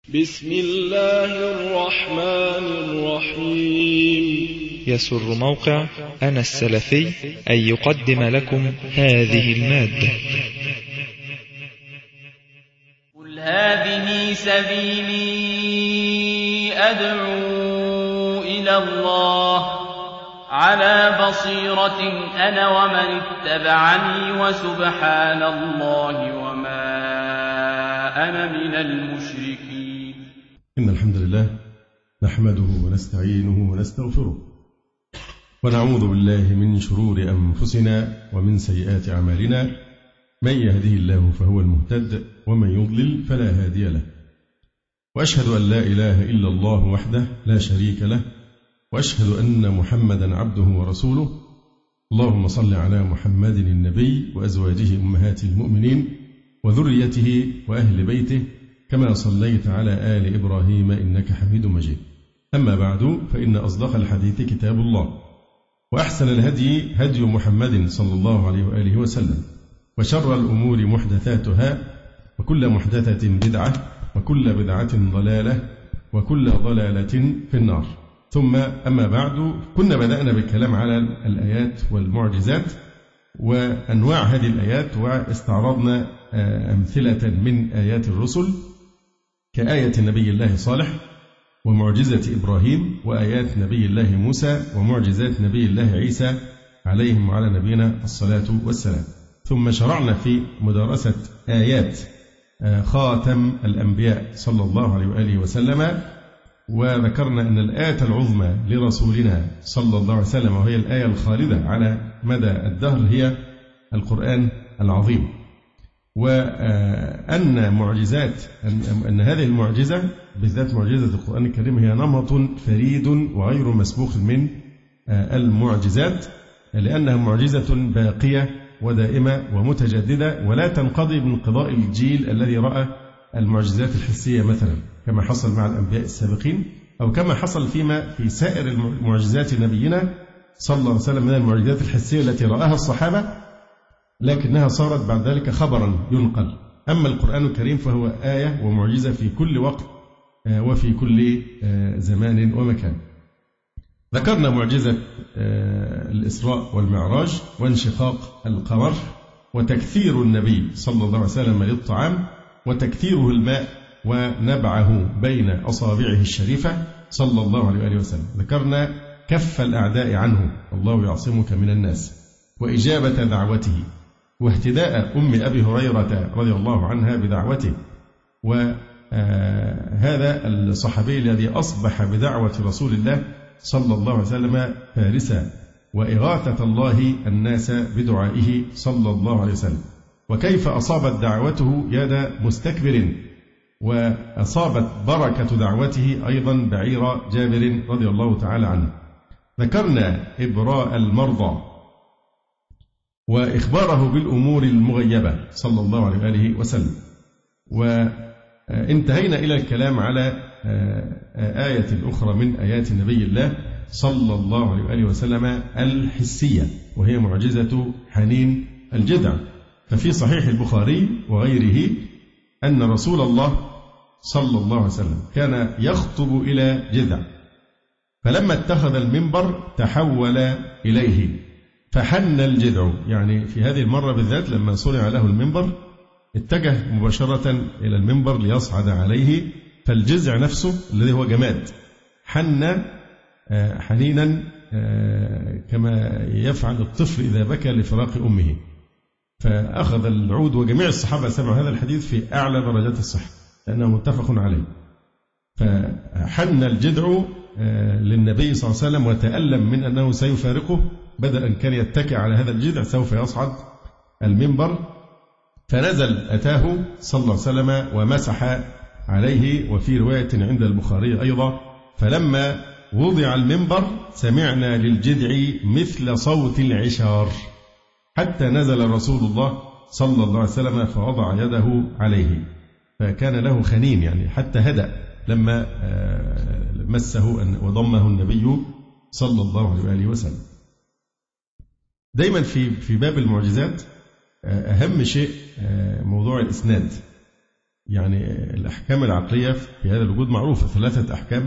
بسم الله الرحمن الرحيم. يسر موقع أنا السلفي أن يقدم لكم هذه المادة. قل هذه سبيلي أدعو إلى الله على بصيرة أنا ومن اتبعني وسبحان الله وما أنا من المشركين. إن الحمد لله نحمده ونستعينه ونستغفره ونعوذ بالله من شرور أنفسنا ومن سيئات أعمالنا، من يهده الله فهو المهتد ومن يضلل فلا هادي له، وأشهد أن لا إله إلا الله وحده لا شريك له، وأشهد أن محمدا عبده ورسوله. اللهم صل على محمد النبي وأزواجه أمهات المؤمنين وذريته وأهل بيته كما صليت على آل إبراهيم إنك حميد مجيد. أما بعد، فإن أصدق الحديث كتاب الله، وأحسن الهدي هدي محمد صلى الله عليه وآله وسلم، وشر الأمور محدثاتها، وكل محدثة بدعة، وكل بدعة ضلالة، وكل ضلالة في النار. ثم أما بعد، كنا بدأنا بالكلام على الآيات والمعجزات وأنواع هذه الآيات، واستعرضنا أمثلة من آيات الرسل كآية نبي الله صالح ومعجزة إبراهيم، وآيات نبي الله موسى، ومعجزات نبي الله عيسى عليهم وعلى نبينا الصلاة والسلام. ثم شرعنا في مدارسة آيات خاتم الأنبياء صلى الله عليه وآله وسلم، وذكرنا أن الآية العظمى لرسولنا صلى الله عليه وسلم، وهي الآية الخالدة على مدى الدهر، هي القرآن العظيم. وأن معجزات أن هذه المعجزة بالذات معجزة القرآن الكريم هي نمط فريد وغير مسبوق من المعجزات، لأنها معجزة باقية ودائمة ومتجددة، ولا تنقضي بانقضاء الجيل الذي رأى المعجزات الحسية مثلا، كما حصل مع الأنبياء السابقين، أو كما حصل في سائر المعجزات نبينا صلى الله عليه وسلم من المعجزات الحسية التي رآها الصحابة، لكنها صارت بعد ذلك خبرا ينقل. أما القرآن الكريم فهو آية ومعجزة في كل وقت وفي كل زمان ومكان. ذكرنا معجزة الإسراء والمعراج، وانشقاق القمر، وتكثير النبي صلى الله عليه وسلم للطعام، وتكثيره الماء ونبعه بين أصابعه الشريفة صلى الله عليه وآله وسلم. ذكرنا كف الأعداء عنه، الله يعصمك من الناس، وإجابة دعوته، واهتداء أم أبي هريرة رضي الله عنها بدعوته، وهذا الصحابي الذي أصبح بدعوة رسول الله صلى الله عليه وسلم فارسا، وإغاثة الله الناس بدعائه صلى الله عليه وسلم، وكيف أصابت دعوته يد مستكبر، وأصابت بركة دعوته أيضا بعير جابر رضي الله تعالى عنه. ذكرنا إبراء المرضى وإخباره بالأمور المغيبة صلى الله عليه وآله وسلم، وانتهينا إلى الكلام على آية أخرى من آيات النبي الله صلى الله عليه وآله وسلم الحسية، وهي معجزة حنين الجذع. ففي صحيح البخاري وغيره أن رسول الله صلى الله عليه وسلم كان يخطب إلى جذع، فلما اتخذ المنبر تحول إليه فحن الجذع، يعني في هذه المرة بالذات لما صنع له المنبر اتجه مباشرة إلى المنبر ليصعد عليه، فالجذع نفسه الذي هو جماد حن حنينا كما يفعل الطفل إذا بكى لفراق أمه. فأخذ العود، وجميع الصحابة سمعوا هذا الحديث في أعلى درجات الصحة لأنه متفق عليه. فحن الجذع للنبي صلى الله عليه وسلم وتألم من أنه سيفارقه، بدل أن كان يتكئ على هذا الجذع سوف يصعد المنبر، فنزل أتاه صلى الله عليه وسلم ومسح عليه. وفي رواية عند البخاري أيضا فلما وضع المنبر سمعنا للجذع مثل صوت العشار، حتى نزل رسول الله صلى الله عليه وسلم فوضع يده عليه، فكان له خنين، يعني حتى هدأ لما مسه وضمه النبي صلى الله عليه وآله وسلم. دايما في باب المعجزات أهم شيء موضوع الإسناد، يعني الأحكام العقلية في هذا الوجود معروفة، 3 أحكام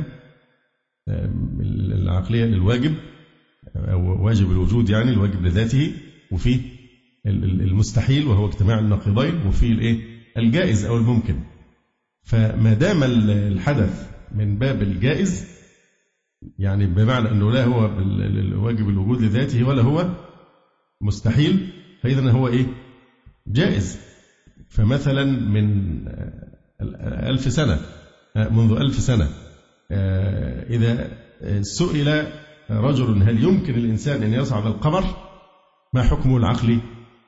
العقلية للواجب أو واجب الوجود، يعني الواجب لذاته، وفي المستحيل وهو اجتماع النقيضين، وفي الجائز أو الممكن. فما دام الحدث من باب الجائز، يعني بمعنى أنه لا هو واجب الوجود لذاته ولا هو مستحيل، فإذا هو جائز. فمثلا من 1000 سنة، منذ 1000 سنة، إذا سئل رجل هل يمكن الإنسان أن يصعد القمر، ما حكمه العقلي؟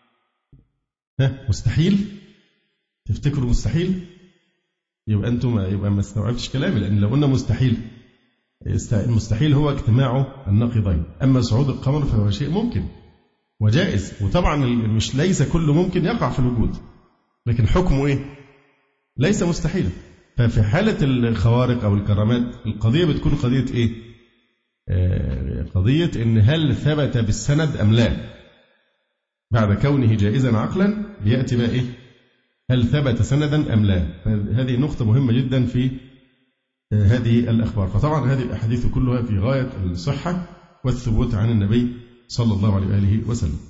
مستحيل. تفتكروا مستحيل؟ يبقى أنتم ما استوعبتش كلامي، لأن لو قلنا مستحيل، المستحيل هو اجتماع النقيضين، أما صعود القمر فهو شيء ممكن وجائز. وطبعا مش ليس كل ممكن يقع في الوجود، لكن حكمه ليس مستحيلا. ففي حالة الخوارق أو الكرامات القضية بتكون قضية قضية إن هل ثبت بالسند أم لا. بعد كونه جائزا عقلا بيأتي بقى هل ثبت سندا أم لا. هذه نقطة مهمة جدا في هذه الأخبار. فطبعا هذه الأحاديث كلها في غاية الصحة والثبوت عن النبي صلى الله عليه وآله وسلم.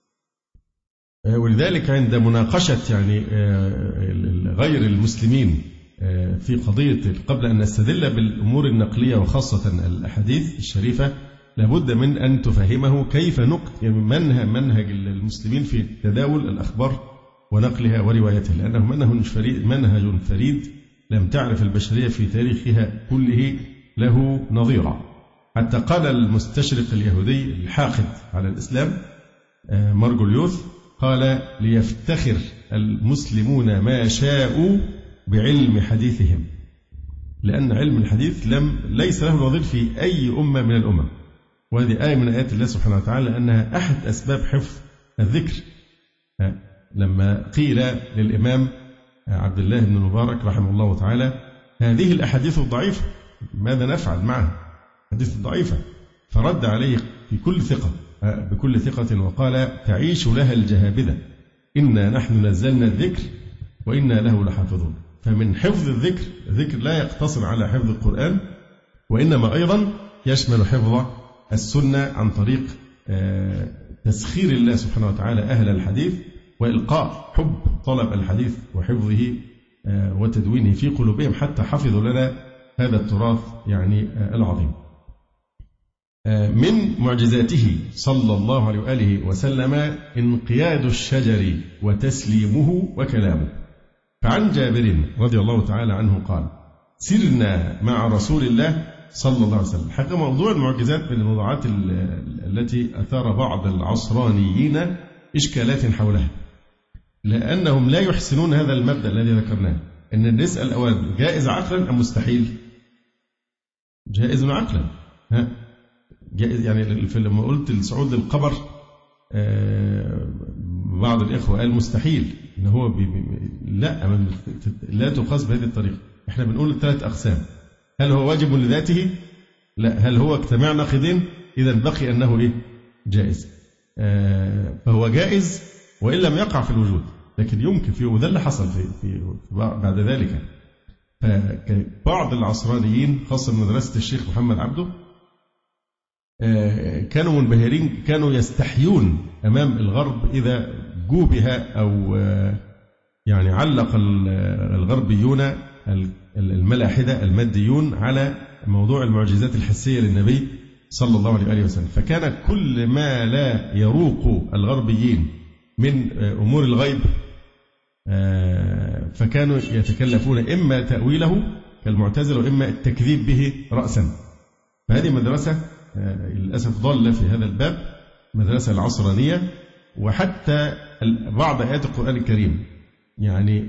ولذلك عند مناقشة يعني غير المسلمين في قضية، قبل أن نستدل بالأمور النقلية وخاصة الأحاديث الشريفة، لابد من أن تفهمه كيف منهج المسلمين في تداول الأخبار ونقلها وروايتها، لأنه منهج فريد لم تعرف البشرية في تاريخها كله له نظيرا. حتى قال المستشرق اليهودي الحاقد على الإسلام مارجوليوس، قال ليفتخر المسلمون ما شاءوا بعلم حديثهم، لأن علم الحديث ليس له نظير في أي أمة من الأمم. وهذه آية من آيات الله سبحانه وتعالى، أنها أحد أسباب حفظ الذكر. لما قيل للإمام عبد الله بن المبارك رحمه الله تعالى هذه الأحاديث الضعيفة ماذا نفعل معها؟ حديث ضعيفة، فرد عليه بكل ثقة وقال تعيش لها الجهابذة، إنا نحن نزلنا الذكر وإنا له لحافظون. فمن حفظ الذكر لا يقتصر على حفظ القرآن، وإنما أيضا يشمل حفظ السنة عن طريق تسخير الله سبحانه وتعالى أهل الحديث، وإلقاء حب طلب الحديث وحفظه وتدوينه في قلوبهم، حتى حفظوا لنا هذا التراث يعني العظيم. من معجزاته صلى الله عليه وآله وسلم انقياد الشجر وتسليمه وكلامه. فعن جابر رضي الله تعالى عنه قال سرنا مع رسول الله صلى الله عليه وسلم. حقيقة موضوع المعجزات من الموضوعات التي أثار بعض العصرانيين إشكالات حولها، لأنهم لا يحسنون هذا المبدأ الذي ذكرناه، أن نسأل أولا جائز عقلا أم مستحيل؟ جائز عقلا. جائز يعني لما قلت الصعود للقمر بعض الإخوة قال مستحيل، إن هو لا تقاس بهذه الطريقة. إحنا بنقول 3 أقسام: هل هو واجب لذاته؟ لا. هل هو اجتماع ناقضين؟ إذا بقي أنه جائز. فهو جائز وإن لم يقع في الوجود، لكن يمكن فيه، وده اللي حصل في بعد ذلك. فبعض العصرانيين خاصة من مدرسة الشيخ محمد عبده كانوا منبهرين، كانوا يستحيون أمام الغرب إذا جوبها أو يعني علق الغربيون الملاحدة الماديون على موضوع المعجزات الحسية للنبي صلى الله عليه وآله وسلم. فكان كل ما لا يروق الغربيين من أمور الغيب فكانوا يتكلفون إما تأويله كالمعتزلة وإما التكذيب به رأسا. فهذه مدرسة للأسف ضل في هذا الباب، مدرسة العصرانية. وحتى بعض آيات القرآن الكريم يعني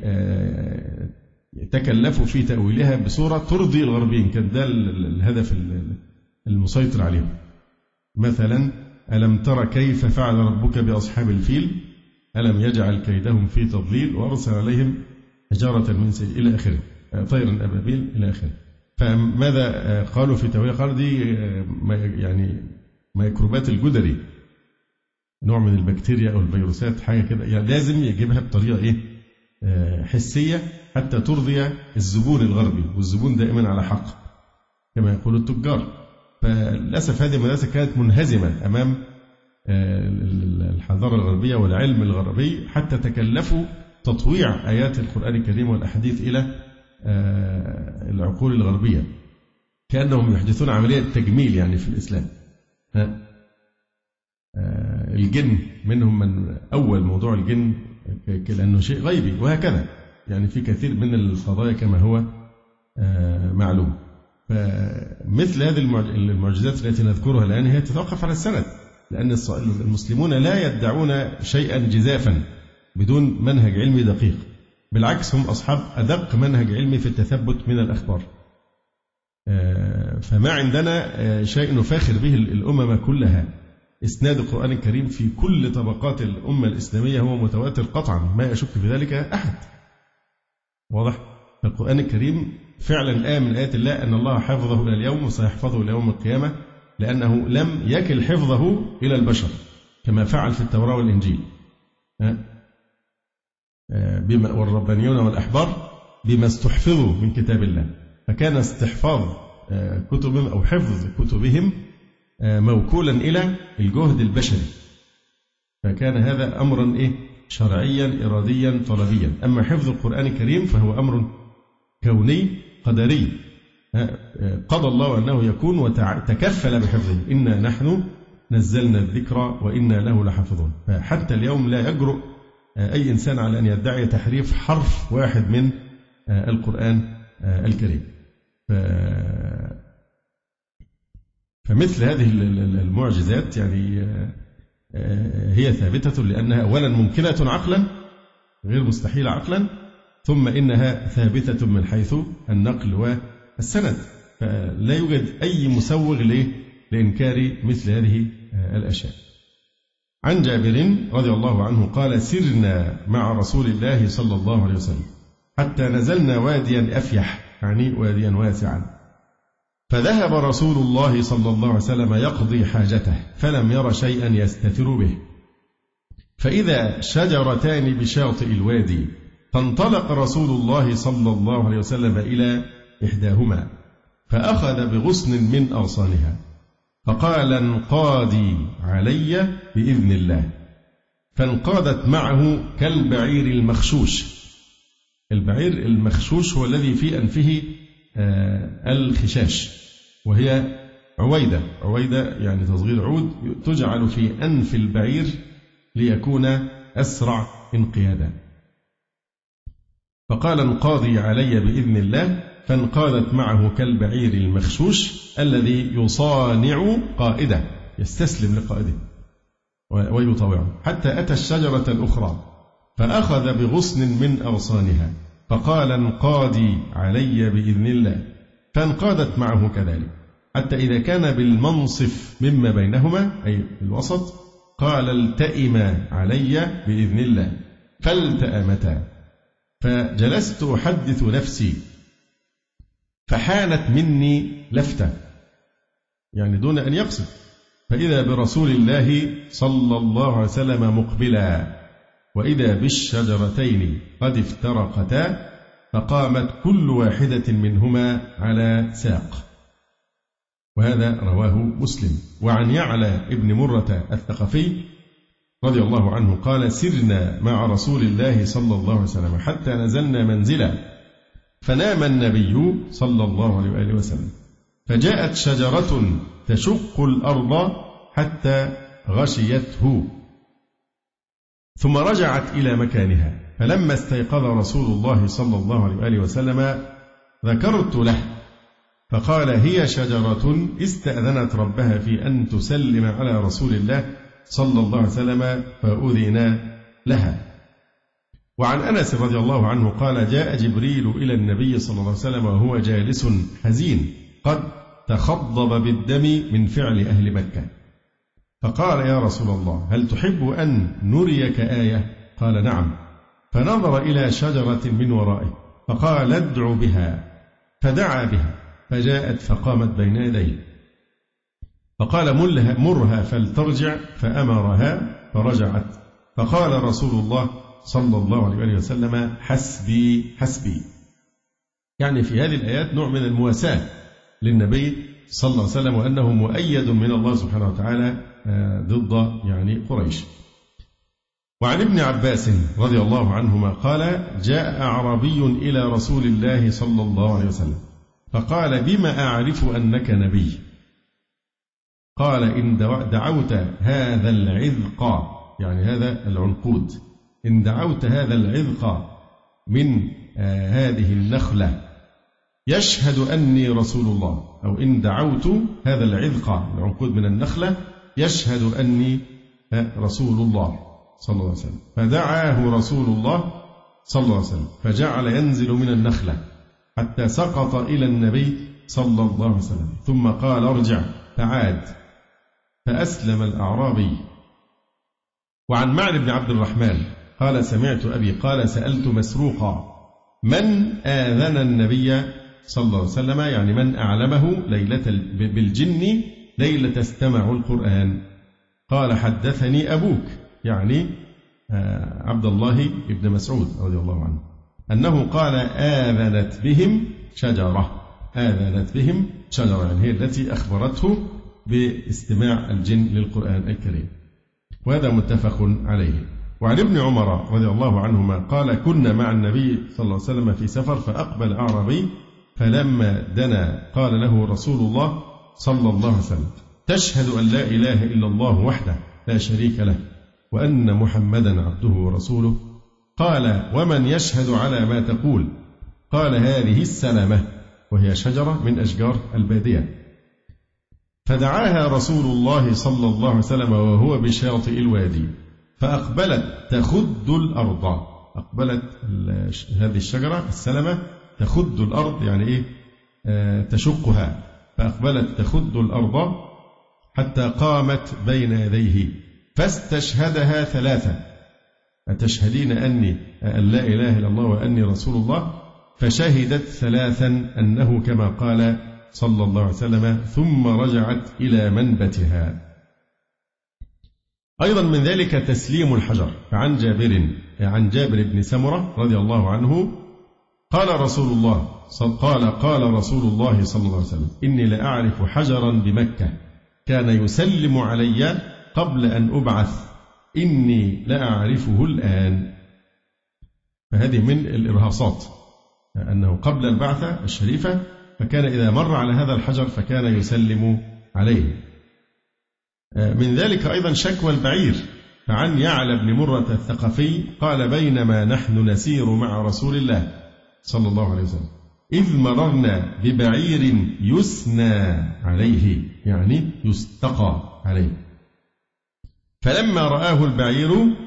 تكلفوا في تأويلها بصورة ترضي الغربيين، كان ده الهدف المسيطر عليهم. مثلا ألم تر كيف فعل ربك بأصحاب الفيل ألم يجعل كيدهم في تضليل وأرسل عليهم حجارة من سجيل إلى آخره، طيرا أبابيل إلى آخره. فماذا قالوا في تأويل؟ قالوا دي يعني ميكروبات الجدري، نوع من البكتيريا أو الفيروسات، حاجة كده، يعني لازم يجيبها بطريقة حسية حتى ترضي الزبون الغربي، والزبون دائما على حق كما يقول التجار. فللأسف هذه المدرسة كانت منهزمة أمام الحضارة الغربية والعلم الغربي، حتى تكلفوا تطويع آيات القرآن الكريم والأحاديث إلى العقول الغربية، كأنهم يحدثون عملية تجميل يعني في الإسلام. الجن منهم من أول موضوع الجن لأنه شيء غيبي، وهكذا يعني في كثير من القضايا كما هو معلوم. فمثل هذه المعجزات التي نذكرها الآن هي تتوقف على السند، لأن المسلمون لا يدعون شيئا جزافا بدون منهج علمي دقيق، بالعكس هم أصحاب أدق منهج علمي في التثبت من الأخبار. فما عندنا شيء نفاخر به الأمم كلها. إسناد القرآن الكريم في كل طبقات الأمة الإسلامية هو متواتر قطعا، ما يشك في ذلك أحد. واضح؟ القرآن الكريم فعلا آية من آيات الله أن الله حفظه إلى اليوم وسيحفظه إلى يوم القيامة، لأنه لم يكل حفظه إلى البشر كما فعل في التوراة والإنجيل. والربانيون والأحبار بما استحفظوا من كتاب الله، فكان استحفاظ كتبهم أو حفظ كتبهم موكولا إلى الجهد البشري، فكان هذا أمرا شرعيا إراديا طلبيا. أما حفظ القرآن الكريم فهو أمر كوني قدري، قضى الله أنه يكون وتكفل بحفظه، إنا نحن نزلنا الذكر وإنا له لحافظون. فحتى اليوم لا يجرؤ أي إنسان على أن يدعي تحريف حرف واحد من القرآن الكريم. فمثل هذه المعجزات يعني هي ثابتة، لأنها أولا ممكنة عقلا غير مستحيلة عقلا، ثم إنها ثابتة من حيث النقل والسند، فلا يوجد أي مسوغ لإنكار مثل هذه الأشياء. عن جابر رضي الله عنه قال: سرنا مع رسول الله صلى الله عليه وسلم حتى نزلنا واديا أفيح، يعني واديا واسعا، فذهب رسول الله صلى الله عليه وسلم يقضي حاجته فلم ير شيئا يستتر به، فإذا شجرتان بشاطئ الوادي، فانطلق رسول الله صلى الله عليه وسلم إلى إحداهما فأخذ بغصن من أغصانها فقال: انقادي علي بإذن الله، فانقادت معه كالبعير المخشوش. البعير المخشوش هو الذي في أنفه الخشاش، وهي عويدة يعني تصغير عود تجعل في أنف البعير ليكون أسرع انقيادا. فقال: انقاضي علي بإذن الله، فانقادت معه كالبعير المخشوش الذي يصانع قائده، يستسلم لقائده ويطاوعه، حتى أتى الشجرة الأخرى فأخذ بغصن من أغصانها فقال: انقادي علي بإذن الله، فانقادت معه كذلك، حتى إذا كان بالمنصف مما بينهما أي الوسط قال: التئما علي بإذن الله، فالتأمتا، فجلست أحدث نفسي فحانت مني لفتة، يعني دون أن يقصد، فإذا برسول الله صلى الله عليه وسلم مقبلا، وإذا بالشجرتين قد افترقتا، فقامت كل واحدة منهما على ساق. وهذا رواه مسلم. وعن يعلى ابن مرة الثقفي رضي الله عنه قال: سرنا مع رسول الله صلى الله عليه وسلم حتى نزلنا منزلا، فنام النبي صلى الله عليه وآله وسلم، فجاءت شجرة تشق الأرض حتى غشيته، ثم رجعت إلى مكانها، فلما استيقظ رسول الله صلى الله عليه وآله وسلم ذكرت له، فقال: هي شجرة استأذنت ربها في أن تسلم على رسول الله صلى الله عليه وسلم فأذن لها. وعن أنس رضي الله عنه قال: جاء جبريل إلى النبي صلى الله عليه وسلم وهو جالس حزين قد تخضب بالدم من فعل أهل مكة، فقال: يا رسول الله، هل تحب أن نريك آية؟ قال: نعم. فنظر إلى شجرة من ورائه فقال: ادع بها، فدعا بها فجاءت فقامت بين يديه، فقال: مرها فلترجع، فأمرها فرجعت، فقال رسول الله صلى الله عليه وسلم حسبي حسبي. يعني في هذه الآيات نوع من المواساة للنبي صلى الله عليه وسلم، وأنه مؤيد من الله سبحانه وتعالى ضد يعني قريش. وعن ابن عباس رضي الله عنهما قال: جاء أعرابي إلى رسول الله صلى الله عليه وسلم فقال: بما أعرف أنك نبي؟ قال: إن دعوت هذا العذق، يعني هذا العنقود، إن دعوت هذا العذق من هذه النخلة يشهد أني رسول الله، أو إن دعوت هذا العذق العنقود من النخلة يشهد أني رسول الله صلى الله عليه وسلم. فدعاه رسول الله صلى الله عليه وسلم فجعل ينزل من النخلة حتى سقط إلى النبي صلى الله عليه وسلم، ثم قال: ارجع، فعاد فأسلم الأعرابي. وعن معن بن عبد الرحمن قال: سمعت أبي قال: سألت مسروقا: من آذن النبي صلى الله عليه وسلم، يعني من أعلمه بالجن ليلة استمع القرآن؟ قال: حدثني أبوك، يعني عبد الله بن مسعود رضي الله عنه، أنه قال: آذنت بهم شجرة. آذنت بهم شجرة يعني هي التي أخبرته باستماع الجن للقرآن الكريم، وهذا متفق عليه. وعن ابن عمر رضي الله عنهما قال: كنا مع النبي صلى الله عليه وسلم في سفر فأقبل أعرابي فلما دنا قال له رسول الله صلى الله عليه وسلم: تشهد أن لا إله إلا الله وحده لا شريك له وأن محمدا عبده ورسوله؟ قال: ومن يشهد على ما تقول؟ قال: هذه السلمة، وهي شجرة من أشجار البادية. فدعاها رسول الله صلى الله عليه وسلم وهو بشاطئ الوادي، فأقبلت تخد الأرض. أقبلت هذه الشجرة السلمة تخد الأرض، يعني إيه؟ تشقها. فأقبلت تخد الأرض حتى قامت بين يديه فاستشهدها ثلاثة: أتشهدين أني أن لا إله إلا الله وأني رسول الله؟ فشهدت ثلاثا أنه كما قال صلى الله عليه وسلم، ثم رجعت إلى منبتها. أيضا من ذلك تسليم الحجر. فعن جابر بن سمرة رضي الله عنه قال رسول الله صلى الله عليه وسلم: إني لأعرف حجرا بمكة كان يسلم علي قبل أن أبعث، إني لأعرفه الآن. فهذه من الإرهاصات، أنه قبل البعثة الشريفة فكان إذا مر على هذا الحجر فكان يسلم عليه. من ذلك أيضا شكوى البعير. فعن يعلى بن مرة الثقفي قال: بينما نحن نسير مع رسول الله صلى الله عليه وسلم إذ مررنا ببعير يسنى عليه، يعني يستقى عليه، فلما رآه البعير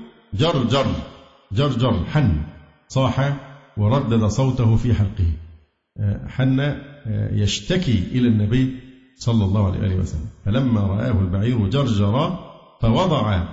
جرجر حن، صاح وردد صوته في حلقه. حن يشتكي إلى النبي صلى الله عليه وسلم. فلما رآه البعير جرجر فوضع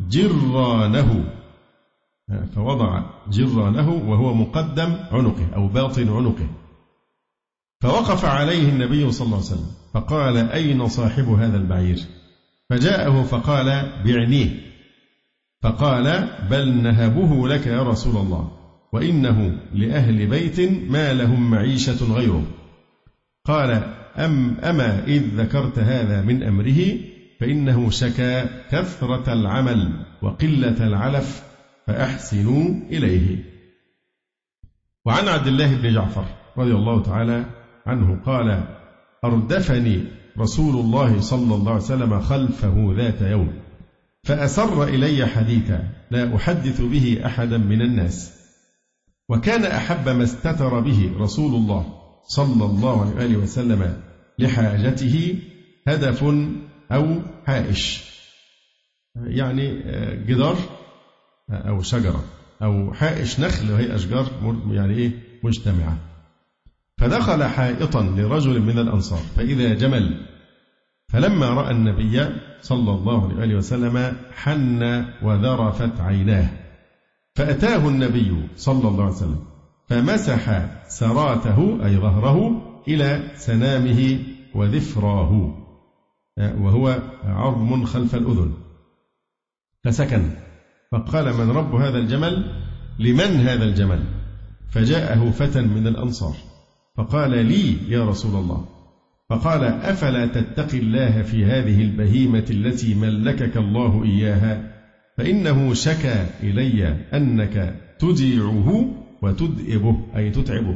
جرانه وهو مقدم عنقه أو باطن عنقه، فوقف عليه النبي صلى الله عليه وسلم فقال: أين صاحب هذا البعير؟ فجاءه فقال: بعنيه. فقال: بل نهبه لك يا رسول الله، وإنه لأهل بيت ما لهم معيشة غيره. قال: أما إذ ذكرت هذا من أمره فإنه شكى كثرة العمل وقلة العلف فأحسنوا إليه. وعن عبد الله بن جعفر رضي الله تعالى عنه قال: أردفني رسول الله صلى الله عليه وسلم خلفه ذات يوم فأسر إلي حديثا لا أحدث به أحدا من الناس، وكان أحب ما استتر به رسول الله صلى الله عليه وسلم لحاجته هدف أو حائش، يعني جدار أو شجرة أو حائش نخل، وهي أشجار يعني إيه مجتمعة. فدخل حائطا لرجل من الأنصار فإذا جمل، فلما رأى النبي صلى الله عليه وسلم حن وذرفت عيناه، فأتاه النبي صلى الله عليه وسلم فمسح سراته أي ظهره إلى سنامه وذفراه، وهو عظم خلف الأذن، فسكن. فقال: من رب هذا الجمل؟ لمن هذا الجمل؟ فجاءه فتى من الأنصار فقال لي يا رسول الله. فقال أفلا تتقي الله في هذه البهيمة التي ملكك الله إياها؟ فإنه شكى إلي أنك تجيعه وتدئبه أي تتعبه.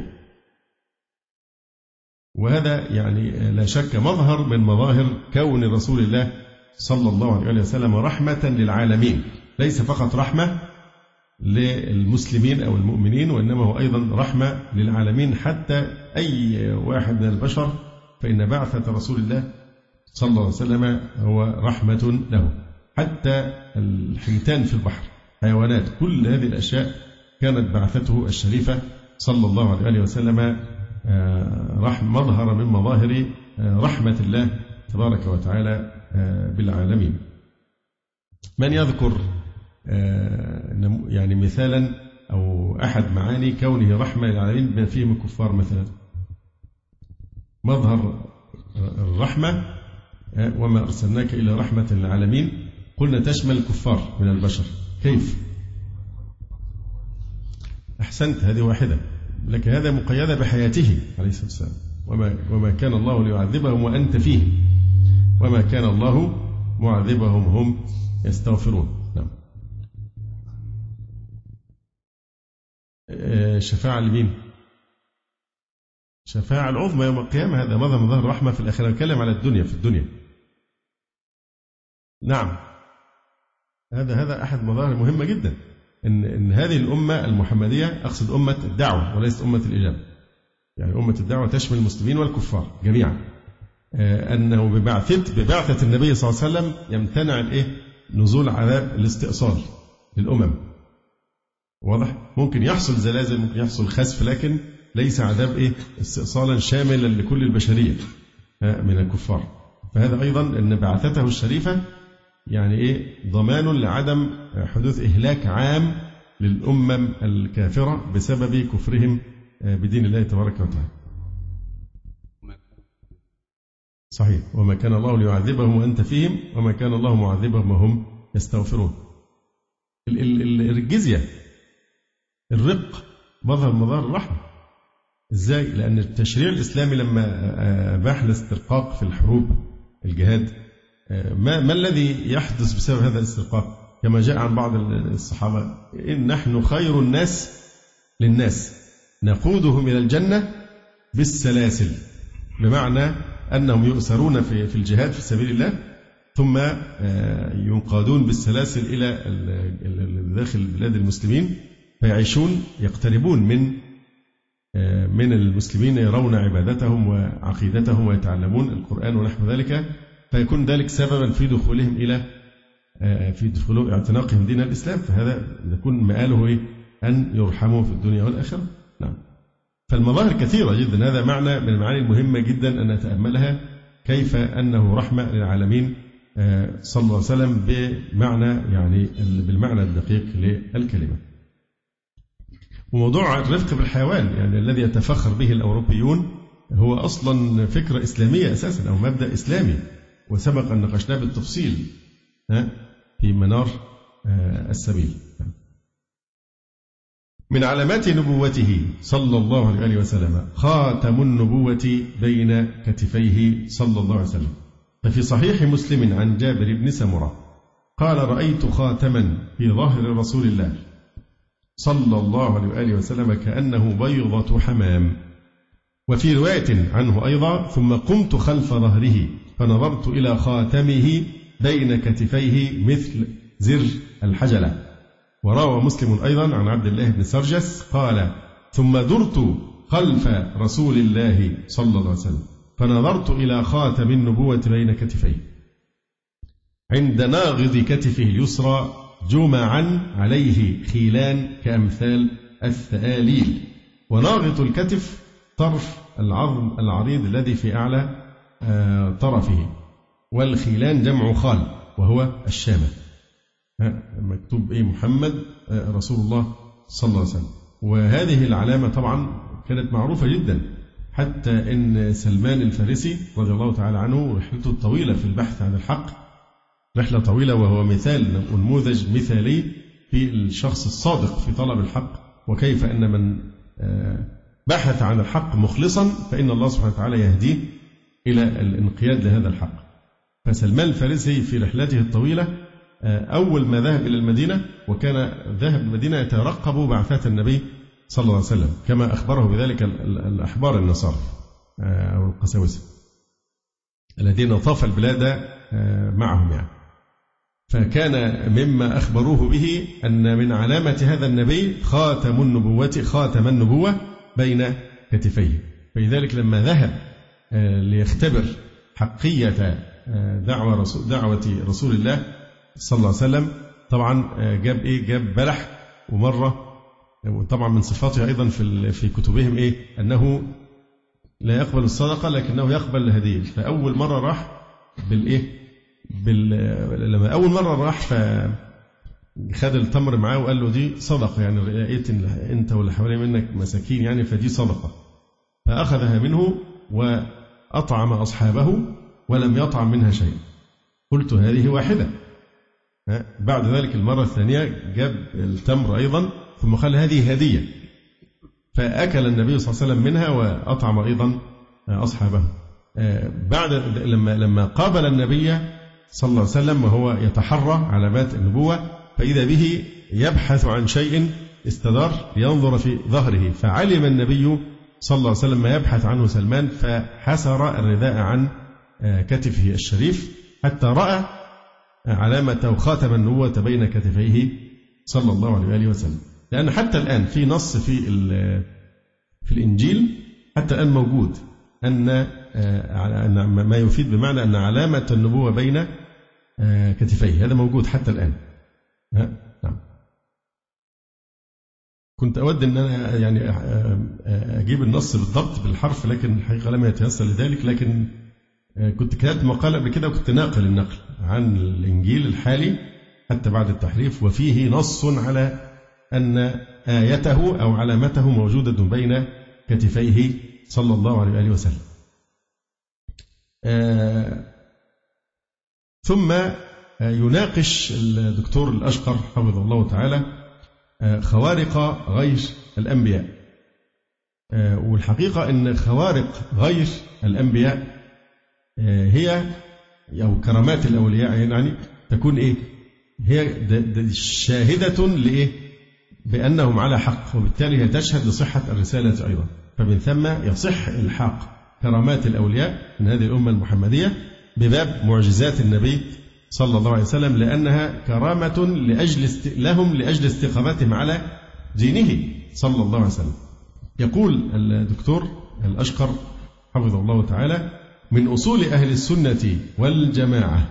وهذا يعني لا شك مظهر من مظاهر كون رسول الله صلى الله عليه وسلم رحمة للعالمين، ليس فقط رحمة للمسلمين أو المؤمنين، وإنما هو أيضا رحمة للعالمين، حتى أي واحد من البشر فإن بعثة رسول الله صلى الله عليه وسلم هو رحمة له. حتى الحيتان في البحر، حيوانات، كل هذه الأشياء كانت بعثته الشريفة صلى الله عليه وسلم مظهر من مظاهر رحمة الله تبارك وتعالى بالعالمين. من يذكر يعني مثالا أو أحد معاني كونه رحمة للعالمين بما فيهم الكفار مثلا؟ مظهر الرحمة وما أرسلناك إلى رحمة للعالمين، قلنا تشمل الكفار من البشر. كيف؟ أحسنت، هذه واحدة، لكن هذا مقيدة بحياته عليه الصلاة والسلام. وما كان الله ليعذبهم وأنت فيه وما كان الله معذبهم هم يستغفرون. نعم. شفاعة لمين؟ شفاعة العظمى يوم القيامة، هذا مظهر الرحمة في الآخرة. نتكلم على الدنيا، في الدنيا. نعم، هذا أحد مظاهر مهمة جدا، إن هذه الأمة المحمدية، أقصد أمة الدعوة وليست أمة الإجابة، يعني أمة الدعوة تشمل المسلمين والكفار جميعا، أنه ببعثة النبي صلى الله عليه وسلم يمتنع نزول عذاب الاستئصال للأمم. واضح؟ ممكن يحصل زلازل، ممكن يحصل خسف، لكن ليس عذاب استئصالا شاملا لكل البشرية من الكفار. فهذا أيضا أن بعثته الشريفة يعني ضمان لعدم حدوث إهلاك عام للأمم الكافرة بسبب كفرهم بدين الله تبارك وتعالى. صحيح، وما كان الله ليعذبهم وأنت فيهم وما كان الله معذبهم وهم يستغفرون. الجزية، الرق، مظهر مظاهر الرحمة. إزاي؟ لأن التشريع الإسلامي لما أباح الاسترقاق في الحروب، الجهاد، ما الذي يحدث بسبب هذا الاسترقاق؟ كما جاء عن بعض الصحابة: إن نحن خير الناس للناس نقودهم إلى الجنة بالسلاسل، بمعنى أنهم يؤسرون في الجهاد في سبيل الله، ثم ينقادون بالسلاسل إلى داخل بلاد المسلمين، فيعيشون يقتربون من المسلمين، يرون عبادتهم وعقيدتهم ويتعلمون القرآن ونحو ذلك، فيكون ذلك سببا في دخولهم في دخول اعتناقهم دين الإسلام، فهذا يكون مآله أن يرحموا في الدنيا والآخرة. نعم. فالمظاهر كثيرة جدا، هذا معنى من المعاني المهمة جدا أن نتأملها، كيف أنه رحمة للعالمين صلى الله عليه وسلم بالمعنى الدقيق للكلمة. وموضوع الرفق بالحيوان، يعني الذي يتفخر به الأوروبيون، هو أصلا فكرة إسلامية أساسا أو مبدأ إسلامي، وسبق أن ناقشناه بالتفصيل في منار السبيل. من علامات نبوته صلى الله عليه وسلم خاتم النبوة بين كتفيه صلى الله عليه وسلم. ففي صحيح مسلم عن جابر بن سمرة قال: رأيت خاتما في ظهر رسول الله صلى الله عليه وسلم كأنه بيضة حمام. وفي رواية عنه أيضا: ثم قمت خلف ظهره فنظرت إلى خاتمه بين كتفيه مثل زر الحجلة. وروى مسلم أيضا عن عبد الله بن سرجس قال: ثم درت خلف رسول الله صلى الله عليه وسلم فنظرت إلى خاتم النبوة بين كتفيه عند ناغض كتفه اليسرى جمعا عليه خيلان كأمثال الثآليل. وناغط الكتف طرف العظم العريض الذي في أعلى طرفه، والخيلان جمع خال وهو الشامة. مكتوب محمد رسول الله صلى الله عليه وسلم. وهذه العلامة طبعا كانت معروفة جدا، حتى إن سلمان الفارسي رضي الله تعالى عنه رحلته الطويلة في البحث عن الحق، رحلة طويلة، وهو مثال نموذج مثالي في الشخص الصادق في طلب الحق، وكيف أن من بحث عن الحق مخلصا فإن الله سبحانه وتعالى يهديه إلى الانقياد لهذا الحق. فسلمان الفارسي في رحلته الطويلة أول ما ذهب إلى المدينة، وكان ذهب المدينة يترقب بعثات النبي صلى الله عليه وسلم كما أخبره بذلك الأحبار النصارى أو القساوسة الذين طاف البلاد معهم يعني. فكان مما أخبروه به أن من علامة هذا النبي خاتم النبوة بين كتفيه. فلذلك لما ذهب ليختبر حقية دعوة رسول الله صلى الله عليه وسلم، طبعا جاب بلح ومرة. وطبعا من صفاته أيضا في كتبهم أنه لا يقبل الصدقة لكنه يقبل الهدية. فأول مرة راح لما أول مرة راح فخد التمر معاه وقال له دي صدقة، يعني لقيت أنت واللي حوالي منك مساكين يعني، فدي صدقة. فأخذها منه وأطعم أصحابه ولم يطعم منها شيء. قلت هذه واحدة. بعد ذلك المرة الثانية جاب التمر أيضا ثم قال هذه هدية، فأكل النبي صلى الله عليه وسلم منها وأطعم أيضا أصحابه. بعد لما قابل النبي صلى الله عليه وسلم وهو يتحرى علامات النبوة، فإذا به يبحث عن شيء استدار ينظر في ظهره، فعلم النبي صلى الله عليه وسلم ما يبحث عنه سلمان، فحسر الرداء عن كتفه الشريف حتى رأى علامة خاتم النبوة بين كتفيه صلى الله عليه وآله وسلم. لأن حتى الآن في نص في الإنجيل حتى الآن موجود أن ما يفيد بمعنى أن علامة النبوة بين كتفيه، هذا موجود حتى الآن. نعم. كنت أود أن أنا يعني أجيب النص بالضبط بالحرف، لكن الحقيقة لم يتيسر لذلك. لكن كنت كتبت مقالة قبل كده وكنت ناقل النقل عن الإنجيل الحالي حتى بعد التحريف، وفيه نص على أن آيته أو علامته موجودة بين كتفيه صلى الله عليه وآله وسلم. ثم يناقش الدكتور الأشقر حفظه الله تعالى خوارق غير الأنبياء. والحقيقة أن خوارق غير الأنبياء هي أو كرامات الأولياء يعني تكون هي شاهدة بأنهم على حق، وبالتالي هي تشهد لصحة الرسالة أيضا. فمن ثم يصح إلحاق كرامات الأولياء من هذه الأمة المحمدية بباب معجزات النبي صلى الله عليه وسلم، لأنها كرامة لأجل استقامتهم على دينه صلى الله عليه وسلم. يقول الدكتور الأشقر حفظه الله تعالى: من أصول أهل السنة والجماعة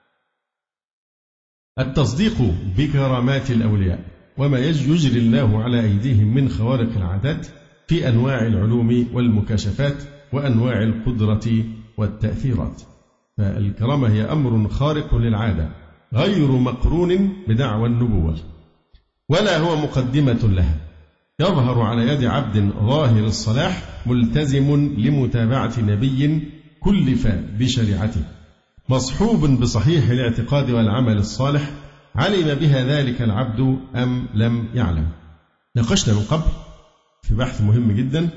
التصديق بكرامات الأولياء وما يجري الله على أيديهم من خوارق العادات في أنواع العلوم والمكاشفات وأنواع القدرة والتأثيرات. فالكرامة هي أمر خارق للعادة غير مقرون بدعوى النبوة ولا هو مقدمة لها، يظهر على يد عبد ظاهر الصلاح ملتزم لمتابعة نبي كلف بشريعته مصحوب بصحيح الاعتقاد والعمل الصالح، علم بها ذلك العبد أم لم يعلم. ناقشنا من قبل في بحث مهم جدا،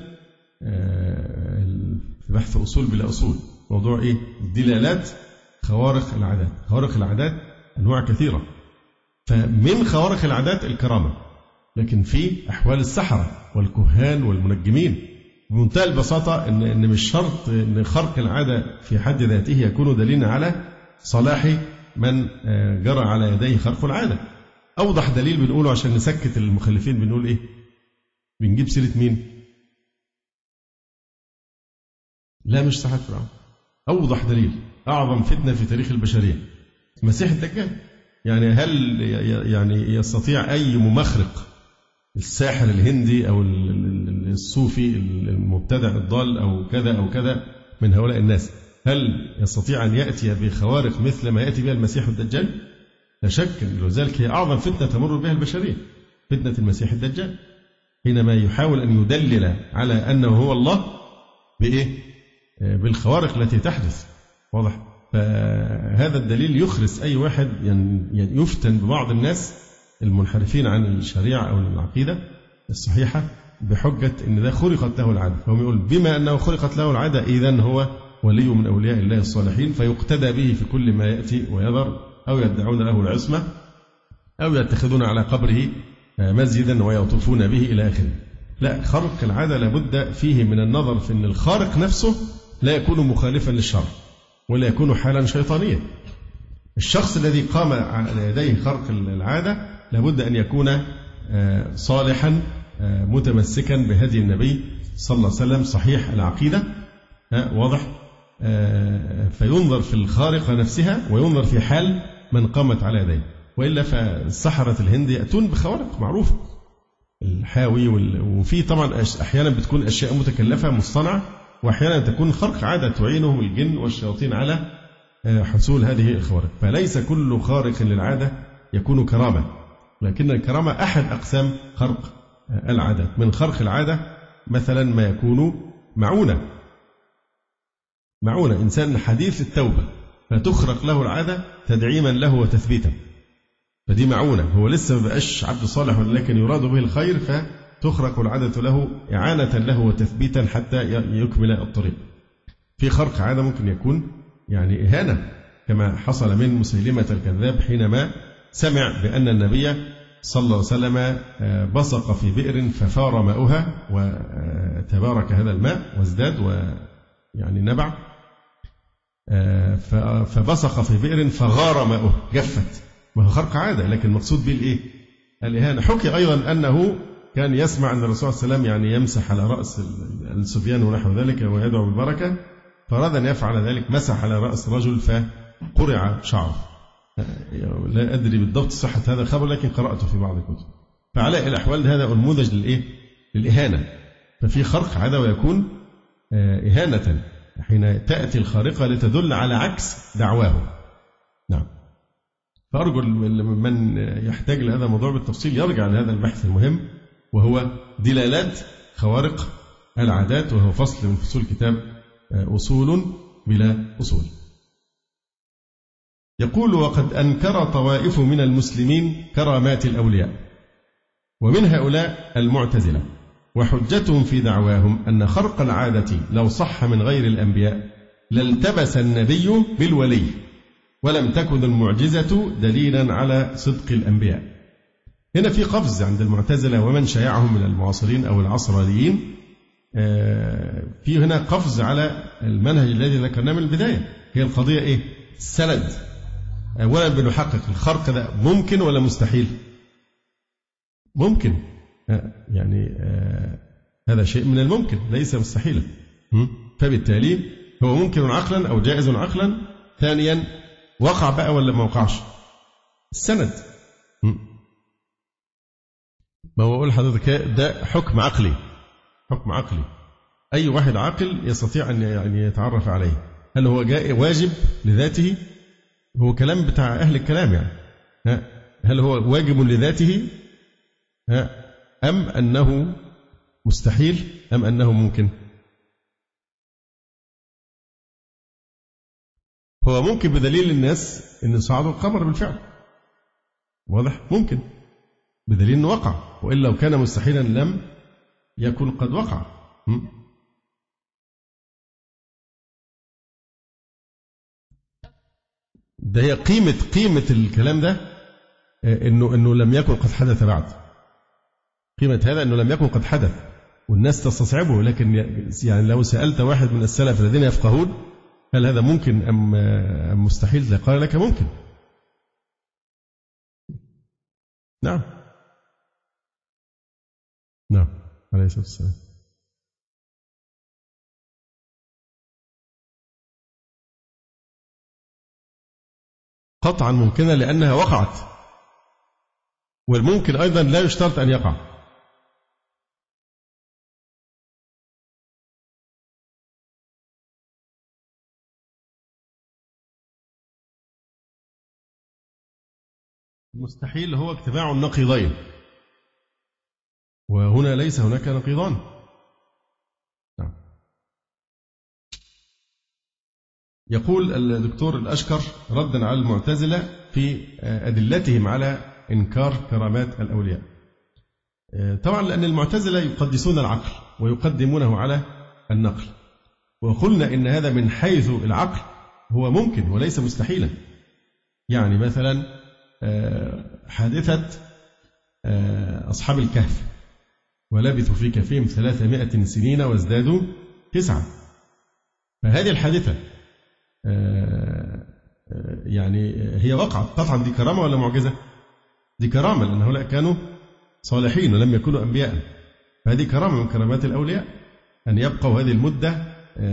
في بحث أصول بلا أصول، موضوع دلالات خوارق العادات. خوارق العادات أنواع كثيرة، فمن خوارق العادات الكرامة، لكن في أحوال السحرة والكهان والمنجمين بمنتهى البساطة إن مش شرط إن خرق العادة في حد ذاته يكون دليلا على صلاح من جرى على يديه خرق العادة. أوضح دليل بنقوله عشان نسكت المخلفين بنقول بنجيب سيرة مين؟ لا مش ساحة فرعون. أوضح دليل، أعظم فتنة في تاريخ البشرية المسيح الدجال. يعني هل يستطيع أي ممخرق، الساحر الهندي أو الصوفي المبتدع الضال أو كذا أو كذا من هؤلاء الناس، هل يستطيع أن يأتي بخوارق مثل ما يأتي بها المسيح الدجال؟ لا شك، لذلك هي أعظم فتنة تمر بها البشرية، فتنة المسيح الدجال، حينما يحاول أن يدلل على أنه هو الله بالخوارق التي تحدث. واضح؟ فهذا الدليل يخرس أي واحد يفتن ببعض الناس المنحرفين عن الشريعة أو العقيدة الصحيحة بحجة إن ده خلقت له العادة، فهم يقول بما أنه خلقت له العادة إذن هو ولي من أولياء الله الصالحين، فيقتدى به في كل ما يأتي ويذر، أو يدعون له العصمة، أو يتخذون على قبره مسجدا ويطوفون به إلى آخره. لا، خرق العادة لابد فيه من النظر في أن الخارق نفسه لا يكون مخالفا للشرع ولا يكون حالا شيطانيا. الشخص الذي قام على يديه خرق العادة لابد أن يكون صالحا متمسكا بهدي النبي صلى الله عليه وسلم صحيح العقيدة، واضح، فينظر في الخارقة نفسها وينظر في حال من قامت على يديه. وإلا فالسحرة الهند يأتون بخوارق معروفة، الحاوي وفي طبعا أحيانا بتكون أشياء متكلفة مصطنعة، وأحيانا تكون خرق عادة تعينهم الجن والشياطين على حصول هذه الخوارق. فليس كل خارق للعادة يكون كرامة، لكن الكرامة أحد أقسام خرق العادة. من خرق العادة مثلا ما يكون معونة إنسان حديث التوبة فتخرق له العادة تدعيما له وتثبيتا، فدي معونة، هو لسه ما بقاش عبد صالح ولكن يراد به الخير، فتخرق العادة له إعانة له وتثبيتا حتى يكمل الطريق. في خرق عادة ممكن يكون يعني إهانة، كما حصل من مسيلمة الكذاب حينما سمع بأن النبي صلى الله عليه وسلم بصق في بئر ففار ماؤها وتبارك هذا الماء وازداد ويعني نبع، فبصق في بئر فغار ماؤه جفت، ما هو خرق عادة، لكن المقصود به الإيه؟ الإهانة. حكي أيضا أنه كان يسمع أن الرسول صلى الله عليه وسلم يعني يمسح على رأس الصبيان ونحو ذلك ويدعو بالبركة، فأراد أن يفعل ذلك، مسح على رأس رجل فقرع شعره. لا أدري بالضبط صحة هذا الخبر لكن قرأته في بعض الكتب. فعلى الأحوال هذا نموذج للإهانة. ففي خرق عادة ويكون إهانة حين تأتي الخارقة لتدل على عكس دعواه. نعم. فأرجو من يحتاج لهذا الموضوع بالتفصيل يرجع لهذا البحث المهم، وهو دلالات خوارق العادات، وهو فصل من فصول كتاب أصول بلا أصول. يقول: وقد أنكر طوائف من المسلمين كرامات الأولياء، ومن هؤلاء المعتزلة، وحجتهم في دعواهم أن خرق العادة لو صح من غير الأنبياء لالتبس النبي بالولي، ولم تكن المعجزة دليلا على صدق الأنبياء. هنا في قفز عند المعتزلة ومن شايعهم من المعاصرين أو العصرانيين، في هنا قفز على المنهج الذي ذكرناه من البداية. هي القضية إيه؟ السند. أولا بنحقق الخرق ده ممكن ولا مستحيل؟ ممكن، يعني هذا شيء من الممكن ليس مستحيلا، فبالتالي هو ممكن عقلا أو جائز عقلا. ثانيا وقع بقى ولا ما وقعش؟ السند. ما هو أقول حضرتك ده حكم عقلي، حكم عقلي أي واحد عاقل يستطيع أن يعني يتعرف عليه. هل هو واجب لذاته؟ هو كلام بتاع أهل الكلام يعني. هل هو واجب لذاته أم أنه مستحيل أم أنه ممكن؟ هو ممكن بدليل الناس أن صعدوا القمر بالفعل، واضح؟ ممكن بدليل أنه وقع، وإلا لو كان مستحيلا لم يكن قد وقع. ده هي قيمة الكلام ده، إنه لم يكن قد حدث بعد. قيمة هذا إنه لم يكن قد حدث والناس تستصعبه. لكن يعني لو سألت واحد من السلف الذين يفقهون هل هذا ممكن أم مستحيل، قال لك ممكن. نعم عليه الصلاة والسلام. قطعا ممكنة لأنها وقعت، والممكن أيضا لا يشترط أن يقع. المستحيل هو اجتماع النقيضين، وهنا ليس هناك نقيضان. نعم. يقول الدكتور الأشكر ردا على المعتزلة في أدلتهم على إنكار كرامات الأولياء. طبعا لأن المعتزلة يقدسون العقل ويقدمونه على النقل، وقلنا إن هذا من حيث العقل هو ممكن وليس مستحيلا. يعني مثلا حادثة أصحاب الكهف، ولبثوا في كهفهم 300 سنين وازدادوا 9. فهذه الحادثة يعني هي وقعت قطعا، دي كرامة ولا معجزة؟ دي كرامة، لأن هؤلاء كانوا صالحين ولم يكونوا أنبياء، فهذه كرامة من كرامات الأولياء أن يبقوا هذه المدة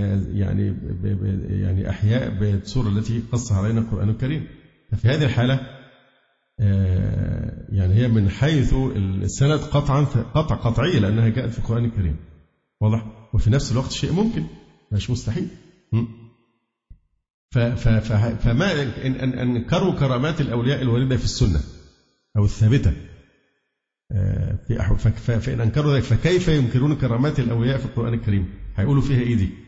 يعني أحياء بالصورة التي قصها علينا القرآن الكريم. ففي هذه الحالة يعني هي من حيث السند قطع قطعية، لأنها جاءت في القرآن الكريم، واضح؟ وفي نفس الوقت شيء ممكن مش مستحيل. فما إن أنكروا كرامات الأولياء الواردة في السنة أو الثابتة فإن أنكروا ذلك فكيف ينكرون كرامات الأولياء في القرآن الكريم؟ هيقولوا فيها إيه دي؟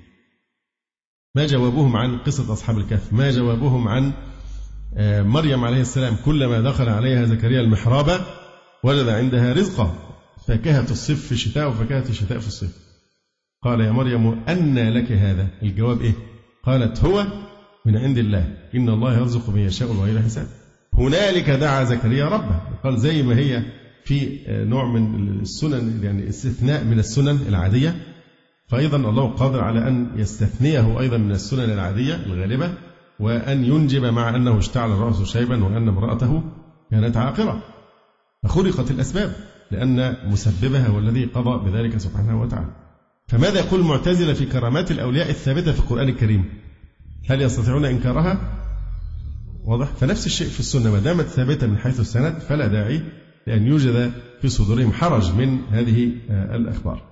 ما جوابهم عن قصة أصحاب الكهف؟ ما جوابهم عن مريم عليه السلام كلما دخل عليها زكريا المحراب وجد عندها رزقا فاكهة الصيف في الشتاء وفاكهة الشتاء في الصيف؟ قال يا مريم أنى لك هذا؟ الجواب إيه؟ قالت هو من عند الله إن الله يرزق من يشاء بغير حساب. هنالك دعا زكريا ربه. قال زي ما هي في نوع من السنن يعني استثناء من السنن العادية، فأيضا الله قادر على أن يستثنيه أيضا من السنن العادية الغالبة، وأن ينجب مع أنه اشتعل رأسه شيبا وأن امرأته كانت عاقرة، فخلقت الأسباب لأن مسببها هو الذي قضى بذلك سبحانه وتعالى. فماذا يقول المعتزلة في كرامات الأولياء الثابتة في القرآن الكريم؟ هل يستطيعون إنكارها؟ واضح؟ فنفس الشيء في السنة، ما دامت ثابتة من حيث السند فلا داعي لأن يوجد في صدورهم حرج من هذه الأخبار.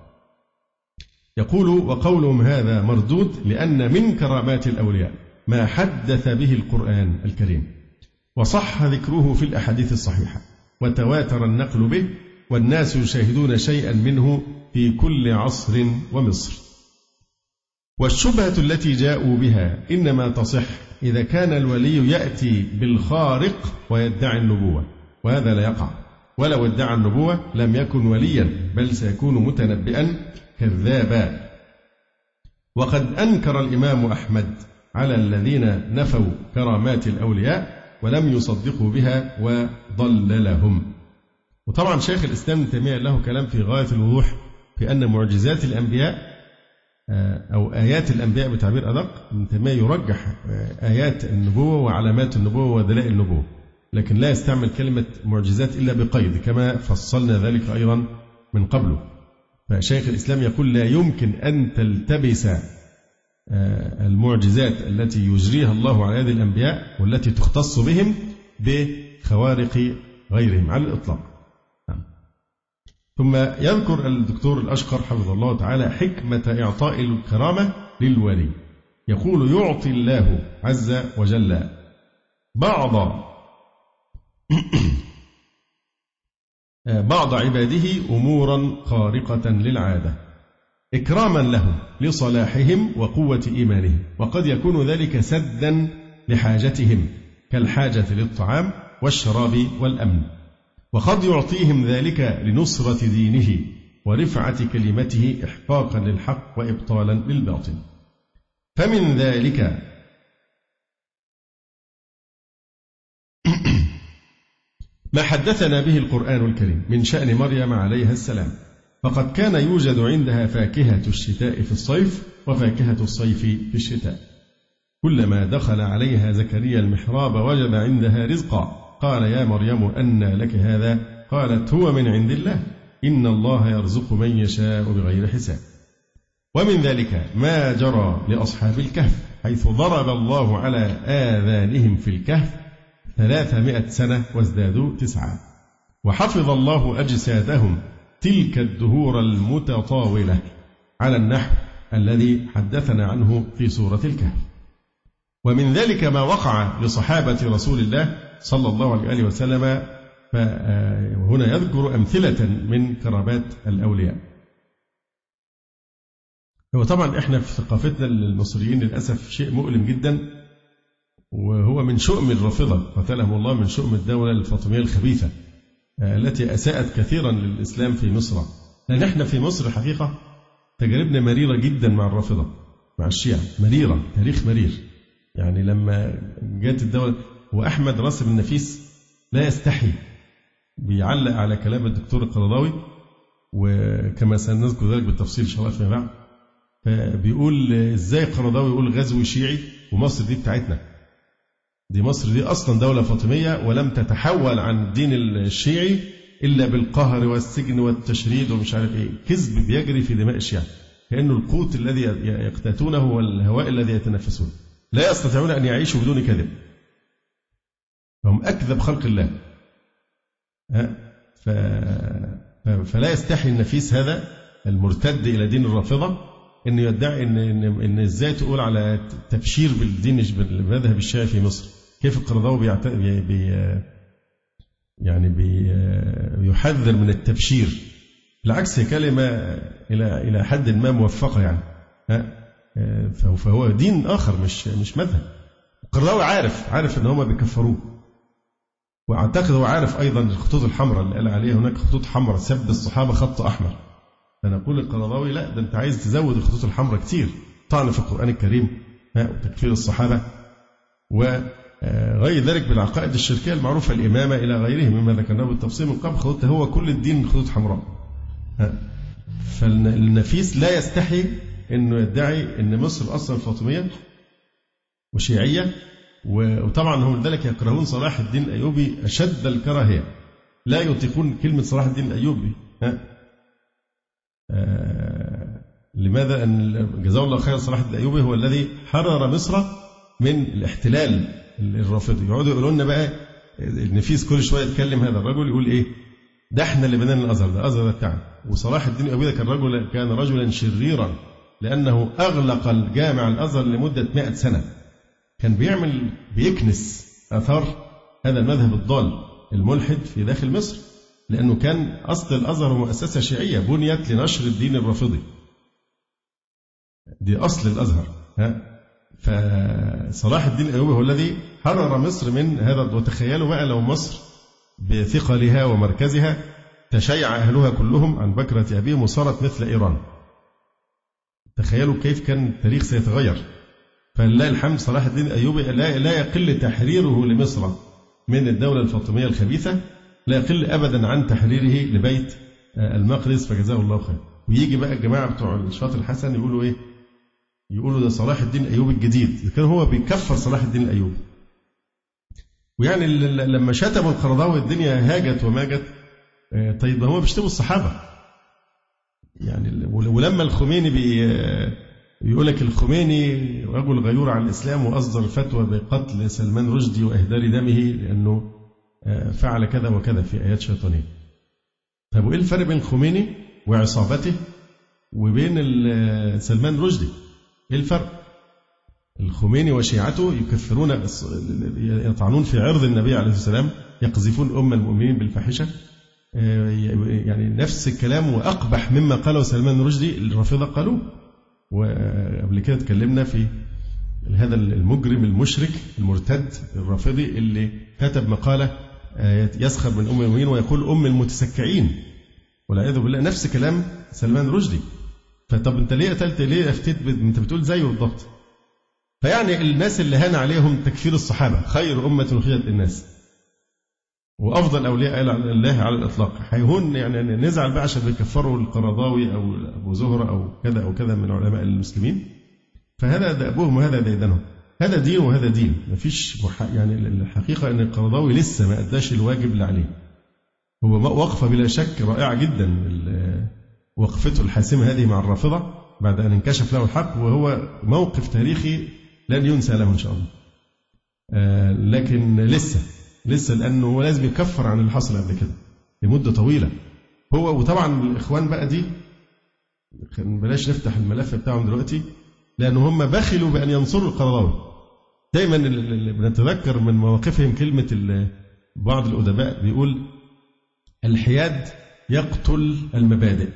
يقول وقولهم هذا مردود لأن من كرامات الأولياء ما حدث به القرآن الكريم وصح ذكره في الأحاديث الصحيحة وتواتر النقل به، والناس يشاهدون شيئا منه في كل عصر ومصر. والشبهة التي جاءوا بها إنما تصح إذا كان الولي يأتي بالخارق ويدعي النبوة، وهذا لا يقع، ولو ادعى النبوة لم يكن وليا بل سيكون متنبئا كذابا. وقد أنكر الإمام أحمد على الذين نفوا كرامات الأولياء ولم يصدقوا بها وضللهم. وطبعا شيخ الإسلام ابن تيمية له كلام في غاية الوضوح في أن معجزات الأنبياء أو آيات الأنبياء بتعبير أدق، ابن تيمية يرجح آيات النبوة وعلامات النبوة ودلائل النبوة، لكن لا يستعمل كلمة معجزات إلا بقيد كما فصلنا ذلك أيضا من قبله. فشيخ الإسلام يقول لا يمكن أن تلتبس المعجزات التي يجريها الله على هذه الأنبياء والتي تختص بهم بخوارق غيرهم على الإطلاق. ثم يذكر الدكتور الأشقر حفظه الله تعالى حكمة إعطاء الكرامة للولي. يقول يعطي الله عز وجل بعض عباده أمورا خارقة للعادة إكراما لهم لصلاحهم وقوة إيمانهم، وقد يكون ذلك سدا لحاجتهم كالحاجة للطعام والشراب والأمن، وقد يعطيهم ذلك لنصرة دينه ورفعة كلمته إحقاقا للحق وإبطالا للباطل. فمن ذلك ما حدثنا به القرآن الكريم من شأن مريم عليها السلام، فقد كان يوجد عندها فاكهة الشتاء في الصيف وفاكهة الصيف في الشتاء. كلما دخل عليها زكريا المحراب وجد عندها رزقا قال يا مريم أنى لك هذا؟ قالت هو من عند الله إن الله يرزق من يشاء بغير حساب. ومن ذلك ما جرى لأصحاب الكهف حيث ضرب الله على آذانهم في الكهف 300 سنة وازدادوا 9، وحفظ الله أجسادهم تلك الدهور المتطاولة على النحو الذي حدثنا عنه في سورة الكهف. ومن ذلك ما وقع لصحابة رسول الله صلى الله عليه وسلم، وهنا يذكر أمثلة من كرامات الأولياء. هو طبعا إحنا في ثقافتنا المصريين للأسف شيء مؤلم جدا، وهو من شؤم الرافضة قتلهم الله، من شؤم الدولة الفاطمية الخبيثة التي أساءت كثيرا للإسلام في مصر. لأن احنا في مصر حقيقة تجاربنا مريرة جدا مع الرافضة، مع الشيعة، مريرة، تاريخ مرير. يعني لما جاءت الدولة وأحمد راسم النفيس لا يستحي بيعلق على كلام الدكتور القرضاوي، وكما سنذكر ذلك بالتفصيل إن شاء الله فيما بعد، فبيقول إزاي القرضاوي يقول غزو شيعي ومصر دي بتاعتنا، دي مصر دي أصلا دولة فاطمية ولم تتحول عن الدين الشيعي إلا بالقهر والسجن والتشريد ومش عارف إيه. كذب بيجري في دماء الشيعة، كأنه القوت الذي يقتاتونه والهواء الذي يتنفسون، لا يستطيعون أن يعيشوا بدون كذب، هم أكذب خلق الله. فلا يستحي النفيس هذا المرتد إلى دين الرافضة أن يدعي إن إزاي تقول على تبشير بالدين بالمذهب الشيعي في مصر. كيف القرضاوي يحذر من التبشير، بالعكس هي كلمة إلى حد ما موفقة يعني. فهو دين آخر مش مذهب. القرضاوي عارف إن هم بيكفروه، وأعتقد هو عارف أيضا الخطوط الحمراء اللي قال عليها هناك خطوط حمراء سب الصحابة خط أحمر. فنقول القرضاوي لا، ده أنت عايز تزود الخطوط الحمراء كتير، طعن في القرآن الكريم وتكفير الصحابة وغير ذلك بالعقائد الشركية المعروفة، الإمامة إلى غيره مما ذكرناه بالتفصيل من قبل. خطوط هو كل الدين خطوط حمراء. فالنفيس لا يستحي أنه يدعي أن مصر أصلا فاطمية وشيعية، وطبعا هم لذلك يكرهون صلاح الدين الأيوبي أشد الكراهية، لا يطيقون كلمة صلاح الدين الأيوبي. لماذا؟ أن جزاه الله خير صلاح الدين الأيوبي هو الذي حرر مصر من الاحتلال الرافضي. يقعدوا يقولوا لنا بقى النفيس كل شوية يتكلم هذا الرجل يقول إيه، ده احنا اللي بدأنا الأزهر، ده الأزهر بتاعنا. وصلاح الدين الأيوبي ده كان رجلا شريرا، لأنه أغلق الجامع الأزهر لمدة 100 سنة. كان بيكنس آثار هذا المذهب الضال الملحد في داخل مصر، لأنه كان أصل الأزهر مؤسسة شيعية بنيت لنشر الدين الرافضي، دي أصل الأزهر. فصلاح الدين الأيوبي هو الذي حرر مصر من هذا. وتخيلوا بقى لو مصر بثقلها ومركزها تشيع أهلها كلهم عن بكرة أبيهم وصارت مثل إيران، تخيلوا كيف كان التاريخ سيتغير. فلله الحمد صلاح الدين الأيوبي لا يقل تحريره لمصر من الدولة الفاطمية الخبيثة، لا يقل أبدا عن تحريره لبيت المقدس، فجزاه الله خير. ويجي بقى الجماعة بتوع الشاطر الحسن يقولوا إيه؟ يقولوا ده صلاح الدين الأيوبي الجديد، كان هو بيكفر صلاح الدين الأيوبي. ويعني لما شتموا القرضاوي الدنيا هاجت وماجت. طيب هم بيشتموا الصحابة يعني. ولما الخميني بيقول لك الخميني رجل غيور عن الإسلام وأصدر فتوى بقتل سلمان رشدي وإهدار دمه لأنه فعل كذا وكذا في آيات شيطانية. طيب وإيه الفرق بين الخميني وعصابته وبين سلمان رشدي؟ إيه الفرق؟ الخميني وشيعته يكفرون، يطعنون في عرض النبي عليه السلام، يقذفون أم المؤمنين بالفاحشة، يعني نفس الكلام وأقبح مما قاله سلمان رشدي الرافضة قالوه. وقبل كده تكلمنا في هذا المجرم المشرك المرتد الرافضي اللي كتب مقالة يسخر من أم المؤمنين ويقول أم المتسكعين والعياذ بالله، نفس كلام سلمان رشدي. فطب أنت ليه قتلت، ليه أفتيت؟ أنت بتقول زيه بالضبط. فيعني الناس اللي هان عليهم تكفير الصحابة خير أمة أخرجت للناس وأفضل أولياء الله على الإطلاق، هيهون يعني نزعل بقى عشان بيكفروا القرضاوي أو أبو زهرة أو كذا أو كذا من علماء المسلمين. فهذا دأبهم وهذا ديدنهم، هذا دين وهذا دين. مفيش يعني الحقيقة أن القرضاوي لسه ما أداش الواجب اللي عليه. هو وقفة بلا شك رائعة جدا، وقفته الحاسمة هذه مع الرافضة بعد أن انكشف له الحق، وهو موقف تاريخي لن ينسى له إن شاء الله. لكن لسه لأنه هو لازم يكفر عن اللي حصل قبل كده لمدة طويلة هو. وطبعا الإخوان بقى دي بلاش نفتح الملف بتاعهم دلوقتي، لأنه هم بخلوا بأن ينصروا القرضاوي. دايما بنتذكر من مواقفهم كلمة بعض الأدباء بيقول الحياد يقتل المبادئ.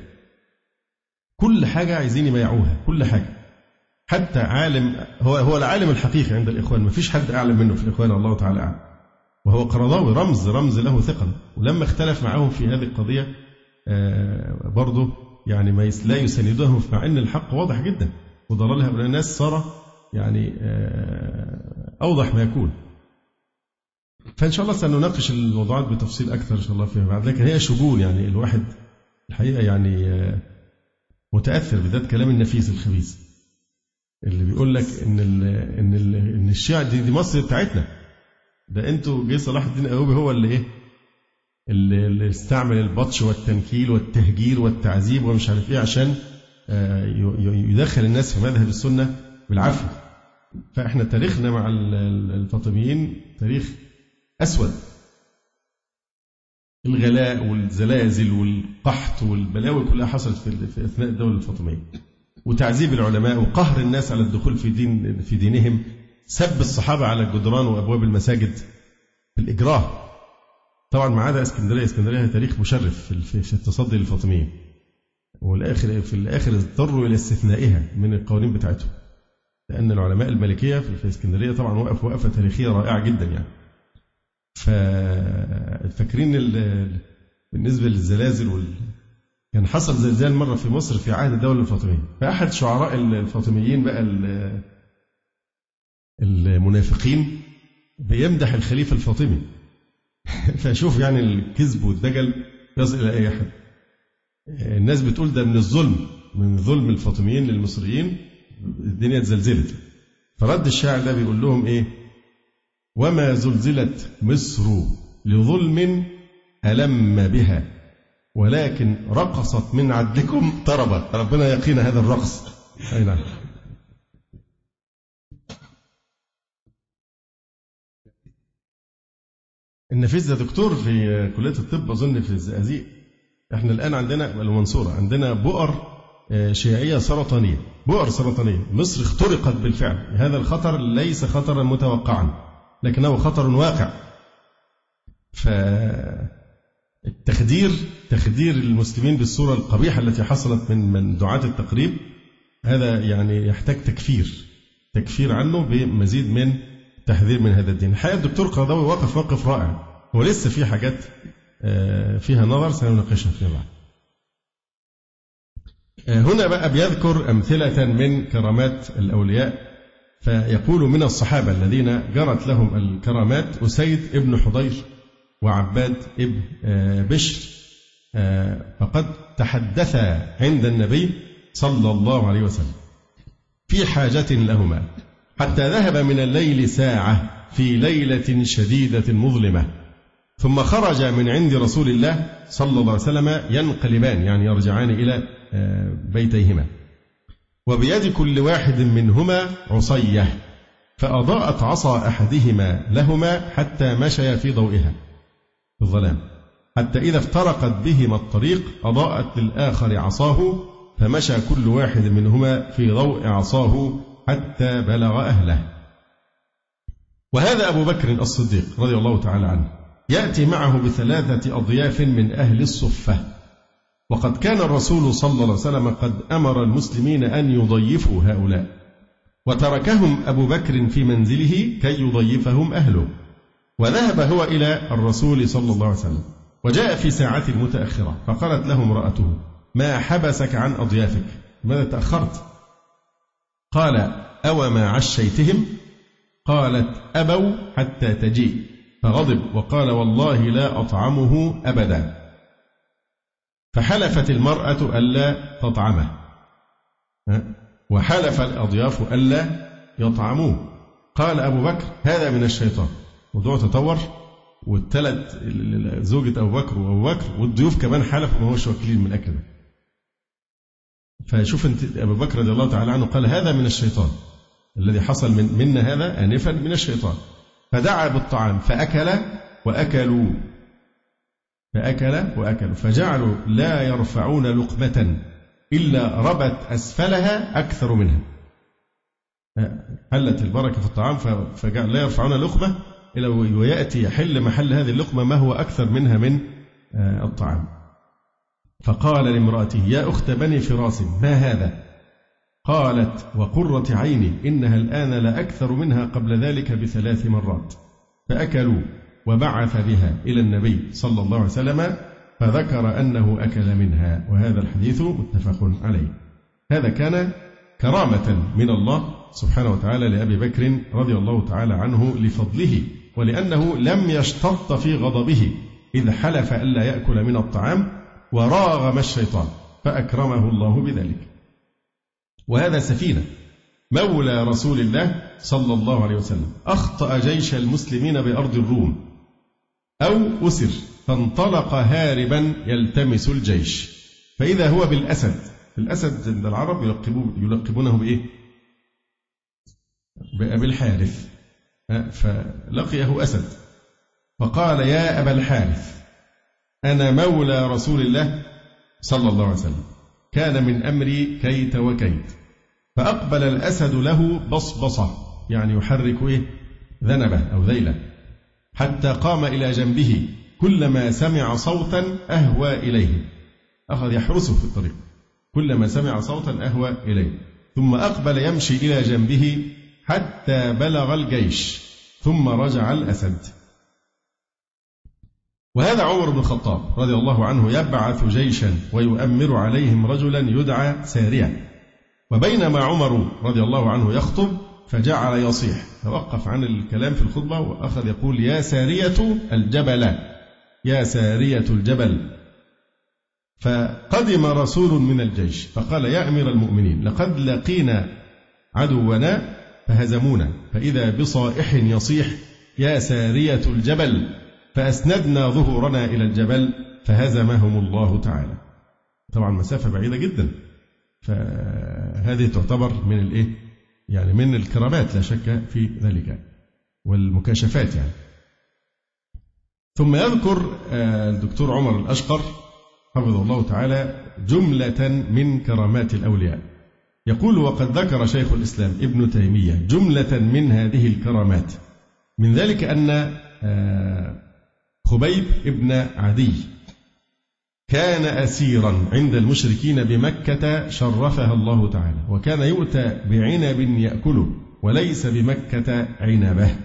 كل حاجة عايزين يميعوها، كل حاجة. حتى عالم هو العالم الحقيقي عند الإخوان، ما فيش حد أعلم منه في الإخوان، الله تعالى أعلم. وهو قرضاوي رمز له ثقل. ولما اختلف معهم في هذه القضية برضه يعني لا يساندهم، مع أن الحق واضح جدا وضلال هؤلاء الناس صار يعني أوضح ما يكون. فإن شاء الله سنناقش الموضوعات بتفصيل أكثر إن شاء الله فيما بعد، لكن هي شجون يعني الواحد الحقيقة يعني متأثر بذات كلام النفيس الخبيث اللي بيقول لك إن الشيعة دي مصر بتاعتنا، ده أنتوا جه صلاح الدين الأيوبي هو اللي استعمل البطش والتنكيل والتهجير والتعذيب ومش عارف إيه عشان يدخل الناس في مذهب السنة بالعافية. فإحنا تاريخنا مع الفاطميين تاريخ أسود، الغلاء والزلازل والقحط والبلاوي كلها حصلت في أثناء الدولة الفاطمية، وتعذيب العلماء وقهر الناس على الدخول في دينهم، سب الصحابة على الجدران وأبواب المساجد بالإجراه. طبعا ما عدا اسكندرية تاريخ مشرف في التصدي للفاطميين، في الآخر اضطروا إلى استثنائها من القوانين بتاعتهم، لأن العلماء المالكية في اسكندرية طبعا وقفة تاريخية رائعة جدا يعني. ففاكرين بالنسبة للزلازل كان حصل زلزال مرة في مصر في عهد الدولة الفاطمية، فأحد شعراء الفاطميين بقى المنافقين بيمدح الخليفة الفاطمي فشوف يعني الكذب والدجل يصل إلى أي أحد. الناس بتقول ده من ظلم الفاطميين للمصريين الدنيا اتزلزلت. فرد الشاعر ده بيقول لهم إيه: وما زلزلت مصر لظلم ألم بها، ولكن رقصت من عدلكم طربا. ربنا يقينا هذا الرقص. أي نعم. النفيس ده دكتور في كلية الطب أظن في الزقازيق. احنا الآن عندنا المنصورة عندنا بؤر شيعية سرطانية، بؤر سرطانية. مصر اخترقت بالفعل. هذا الخطر ليس خطرا متوقعا لكنه خطر واقع. تخدير المسلمين بالصورة القبيحة التي حصلت من دعاة التقريب هذا يعني يحتاج تكفير عنه بمزيد من تحذير من هذا الدين. الحقيقة الدكتور قرضاوي وقف موقف رائع، هو لسه في حاجات فيها نظر سنناقشها فيما بعد. هنا بقى بيذكر أمثلة من كرامات الأولياء، فيقول من الصحابة الذين جرت لهم الكرامات أسيد ابن حضير وعباد ابن بشر، فقد تحدثا عند النبي صلى الله عليه وسلم في حاجة لهما حتى ذهب من الليل ساعة في ليلة شديدة مظلمة، ثم خرج من عند رسول الله صلى الله عليه وسلم ينقلبان يعني يرجعان إلى بيتيهما، وبيد كل واحد منهما عصية، فأضاءت عصا أحدهما لهما حتى مشيا في ضوئها في الظلام، حتى إذا افترقت بهما الطريق أضاءت للآخر عصاه، فمشى كل واحد منهما في ضوء عصاه حتى بلغ أهله. وهذا أبو بكر الصديق رضي الله تعالى عنه يأتي معه ب3 أضياف من أهل الصفة، وقد كان الرسول صلى الله عليه وسلم قد أمر المسلمين أن يضيفوا هؤلاء، وتركهم أبو بكر في منزله كي يضيفهم أهله، وذهب هو إلى الرسول صلى الله عليه وسلم، وجاء في ساعة متأخرة، فقالت له امرأته: ما حبسك عن أضيافك؟ ماذا تأخرت؟ قال: أو ما عشيتهم؟ قالت: أبوا حتى تجيء، فغضب وقال: والله لا أطعمه أبدا. فحلفت المرأة ألا تطعمه، وحلف الأضياف ألا يطعموه. قال أبو بكر: هذا من الشيطان. موضوع تطور، والثلاث زوجة أبو بكر والضيوف كمان حلفوا ما هوش واكلين من الأكل ده. فشوف انت أبو بكر رضي الله تعالى عنه قال: هذا من الشيطان، الذي حصل منا هذا آنفا من الشيطان. فدعا بالطعام فأكل وأكلوا، فجعلوا لا يرفعون لقمة إلا ربت أسفلها أكثر منها. حلت البركة في الطعام فجعل لا يرفعون لقمة إلا ويأتي يحل محل هذه اللقمة ما هو أكثر منها من الطعام. فقال لامرأته: يا أخت بني فراس، ما هذا؟ قالت: وقرة عيني، إنها الآن لأكثر منها قبل ذلك ب3 مرات. فأكلوا، وبعث بها إلى النبي صلى الله عليه وسلم فذكر أنه أكل منها، وهذا الحديث متفق عليه. هذا كان كرامة من الله سبحانه وتعالى لأبي بكر رضي الله تعالى عنه لفضله، ولأنه لم يشتط في غضبه إذ حلف ألا يأكل من الطعام وراغم الشيطان فأكرمه الله بذلك. وهذا سفينة مولى رسول الله صلى الله عليه وسلم أخطأ جيش المسلمين بأرض الروم أو أسر فانطلق هاربا يلتمس الجيش، فإذا هو بالأسد. الأسد عند العرب يلقبونه بإيه؟ بأبي الحارث. فلقيه أسد فقال يا أبا الحارث أنا مولى رسول الله صلى الله عليه وسلم، كان من أمري كيت وكيت. فأقبل الأسد له بصبصة، يعني يحرك ذنبه أو ذيله، حتى قام إلى جنبه، كلما سمع صوتا أهوى إليه، أخذ يحرسه في الطريق، كلما سمع صوتا أهوى إليه، ثم أقبل يمشي إلى جنبه حتى بلغ الجيش، ثم رجع الأسد. وهذا عمر بن الخطاب رضي الله عنه يبعث جيشا ويؤمر عليهم رجلا يدعى سارية، وبينما عمر رضي الله عنه يخطب فجعل يصيح، توقف عن الكلام في الخطبة وأخذ يقول يا سارية الجبل، يا سارية الجبل. فقدم رسول من الجيش فقال يا أمير المؤمنين لقد لقينا عدونا فهزمونا، فإذا بصائح يصيح يا سارية الجبل، فأسندنا ظهورنا إلى الجبل فهزمهم الله تعالى. طبعا مسافة بعيدة جدا، فهذه تعتبر من يعني من الكرامات لا شك في ذلك والمكاشفات يعني. ثم يذكر الدكتور عمر الأشقر حفظه الله تعالى جملة من كرامات الأولياء، يقول وقد ذكر شيخ الإسلام ابن تيمية جملة من هذه الكرامات، من ذلك أن خبيب ابن عدي كان أسيرا عند المشركين بمكة شرفها الله تعالى، وكان يؤتى بعنب يأكله وليس بمكة عنبه.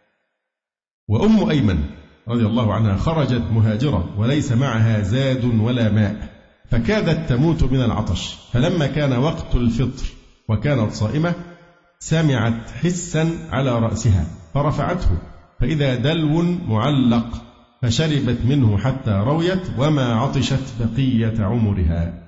وأم أيمن رضي الله عنها خرجت مهاجرة وليس معها زاد ولا ماء، فكادت تموت من العطش، فلما كان وقت الفطر وكانت صائمة سمعت حسا على رأسها فرفعته، فإذا دلو معلق، فشربت منه حتى رويت وما عطشت بقية عمرها.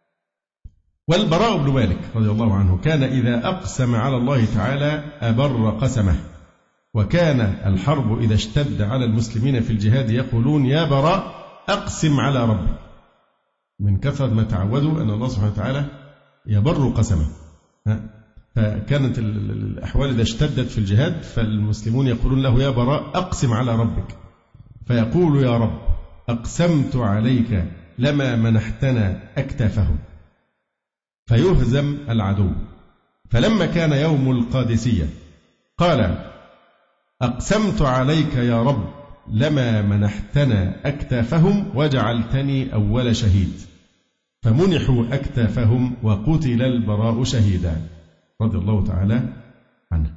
والبراء بن مالك رضي الله عنه كان إذا أقسم على الله تعالى أبر قسمه، وكان الحرب إذا اشتد على المسلمين في الجهاد يقولون يا براء أقسم على ربك، من كثرة ما تعودوا أن الله سبحانه وتعالى يبر قسمه. فكانت الأحوال إذا اشتدت في الجهاد فالمسلمون يقولون له يا براء أقسم على ربك، فيقول يا رب أقسمت عليك لما منحتنا أكتافهم، فيهزم العدو. فلما كان يوم القادسية قال أقسمت عليك يا رب لما منحتنا أكتافهم وجعلتني أول شهيد، فمنحوا أكتافهم وقتل البراء شهيدا رضي الله تعالى عنه.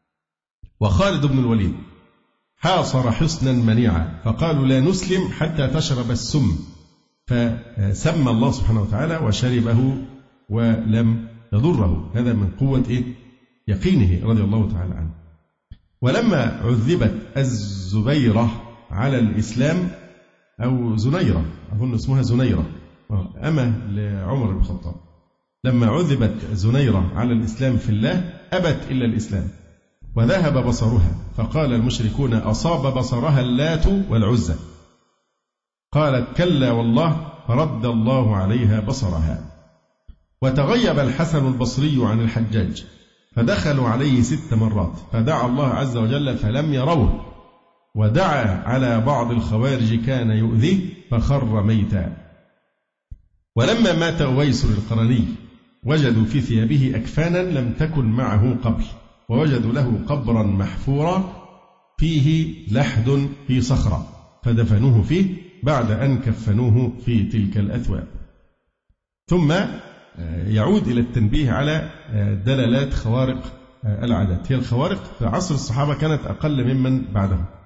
وخالد بن الوليد حاصر حصنا منيعا فقالوا لا نسلم حتى تشرب السم، فسمى الله سبحانه وتعالى وشربه ولم يضره، هذا من قوة يقينه رضي الله تعالى عنه. ولما عذبت الزبيرة على الإسلام، أو زنيرة أظن اسمها زنيرة أمة لعمر بن الخطاب، لما عذبت زنيرة على الإسلام في الله أبت إلا الإسلام وذهب بصرها، فقال المشركون أصاب بصرها اللات والعزى، قالت كلا والله، فرد الله عليها بصرها. وتغيب الحسن البصري عن الحجاج فدخلوا عليه 6 مرات، فدعا الله عز وجل فلم يروه، ودعا على بعض الخوارج كان يؤذيه فخر ميتا. ولما مات أويس القرني وجدوا في ثيابه أكفانا لم تكن معه قبل، ووجدوا له قبرا محفورا فيه لحد في صخرة، فدفنوه فيه بعد أن كفنوه في تلك الأثواب. ثم يعود إلى التنبيه على دلالات خوارق العادات. هي الخوارق في عصر الصحابة كانت أقل ممن بعدهم،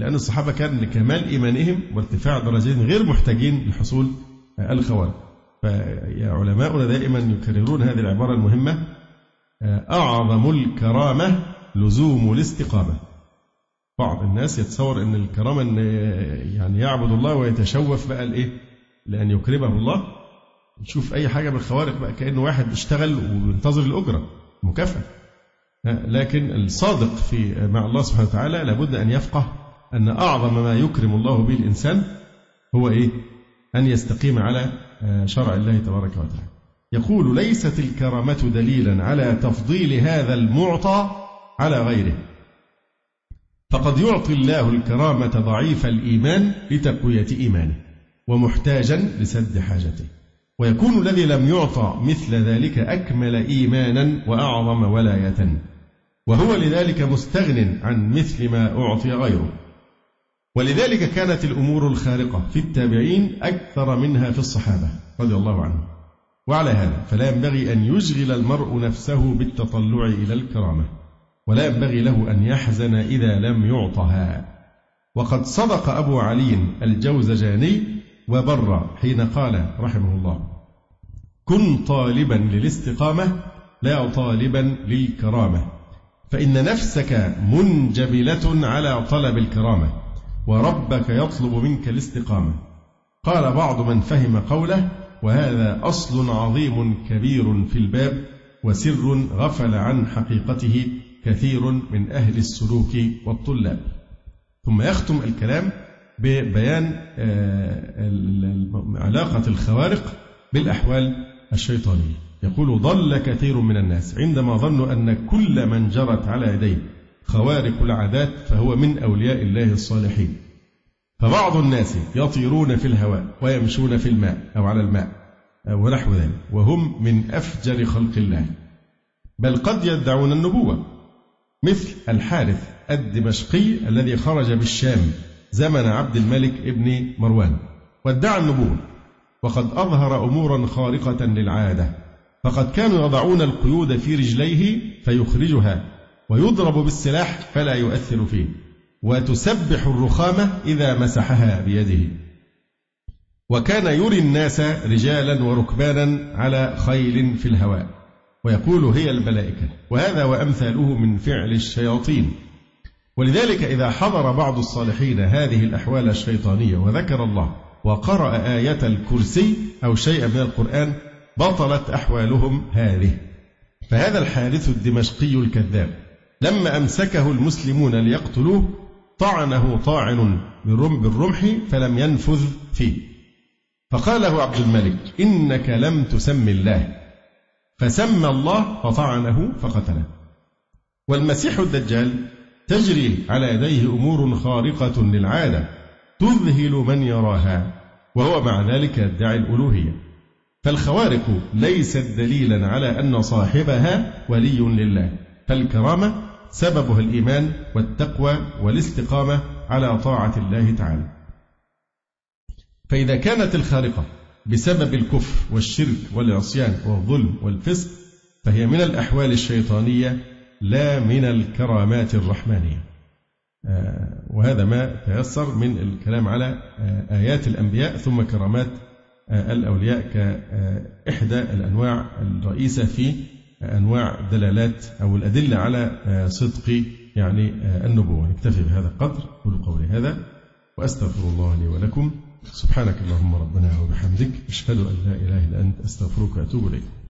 لأن الصحابة كان لكمال إيمانهم وارتفاع درجاتهم غير محتاجين لحصول الخوارق. فيا علماؤنا دائما يكررون هذه العبارة المهمة: أعظم الكرامة لزوم الاستقامة. بعض الناس يتصور أن الكرامة أن يعني يعبد الله ويتشوف بقى الإيه؟ لأن يكرمه الله، يشوف أي حاجة من الخوارق بقى كأنه واحد اشتغل وينتظر الأجرة مكافأة. لكن الصادق في مع الله سبحانه وتعالى لابد أن يفقه أن أعظم ما يكرم الله به الإنسان هو إيه؟ أن يستقيم على شرع الله تبارك وتعالى. يقول: ليست الكرامة دليلا على تفضيل هذا المعطى على غيره، فقد يعطي الله الكرامة ضعيف الإيمان لتقوية إيمانه ومحتاجا لسد حاجته، ويكون الذي لم يعطى مثل ذلك أكمل إيمانا وأعظم ولاية، وهو لذلك مستغن عن مثل ما أعطي غيره. ولذلك كانت الأمور الخارقة في التابعين أكثر منها في الصحابة رضي الله عنهم. وعلى هذا فلا ينبغي أن يشغل المرء نفسه بالتطلع إلى الكرامة، ولا ينبغي له أن يحزن إذا لم يعطها. وقد صدق أبو علي الجوزجاني وبر حين قال رحمه الله: كن طالبا للاستقامة لا طالبا للكرامة، فإن نفسك منجبلة على طلب الكرامة، وربك يطلب منك الاستقامة. قال بعض من فهم قوله: وهذا أصل عظيم كبير في الباب، وسر غفل عن حقيقته كثير من أهل السلوك والطلاب. ثم يختم الكلام ببيان علاقة الخوارق بالأحوال الشيطانية. يقول: ضل كثير من الناس عندما ظنوا أن كل من جرت على يديه خوارق العادات فهو من أولياء الله الصالحين. فبعض الناس يطيرون في الهواء ويمشون في الماء أو على الماء ونحو ذلك، وهم من أفجر خلق الله، بل قد يدعون النبوة، مثل الحارث الدمشقي الذي خرج بالشام زمن عبد الملك ابن مروان وادعى النبوة، وقد أظهر أمورا خارقة للعادة، فقد كانوا يضعون القيود في رجليه فيخرجها، ويضرب بالسلاح فلا يؤثر فيه، وتسبح الرخامة إذا مسحها بيده، وكان يري الناس رجالا وركبانا على خيل في الهواء ويقول: هي الملائكة. وهذا وأمثاله من فعل الشياطين. ولذلك إذا حضر بعض الصالحين هذه الأحوال الشيطانية وذكر الله وقرأ آية الكرسي أو شيئا من القرآن بطلت أحوالهم هذه. فهذا الحارث الدمشقي الكذاب لما أمسكه المسلمون ليقتلوه طعنه طاعن بالرمح فلم ينفذ فيه، فقال له عبد الملك: إنك لم تسم الله، فسمى الله فطعنه فقتله. والمسيح الدجال تجري على يديه أمور خارقة للعادة تذهل من يراها، وهو مع ذلك يدعي الألوهية. فالخوارق ليست دليلا على أن صاحبها ولي لله، فالكرامة سببها الإيمان والتقوى والاستقامة على طاعة الله تعالى. فإذا كانت الخارقة بسبب الكفر والشرك والعصيان والظلم والفسق فهي من الأحوال الشيطانية لا من الكرامات الرحمانية. وهذا ما تيسر من الكلام على آيات الأنبياء ثم كرامات الأولياء كإحدى الأنواع الرئيسة في أنواع الدلالات أو الأدلة على صدق يعني النبوة. نكتفي بهذا القدر. قولوا قولي هذا وأستغفر الله لي ولكم. سبحانك اللهم ربنا وبحمدك، أشهد أن لا إله إلا أنت، أستغفرك وأتوب إليك.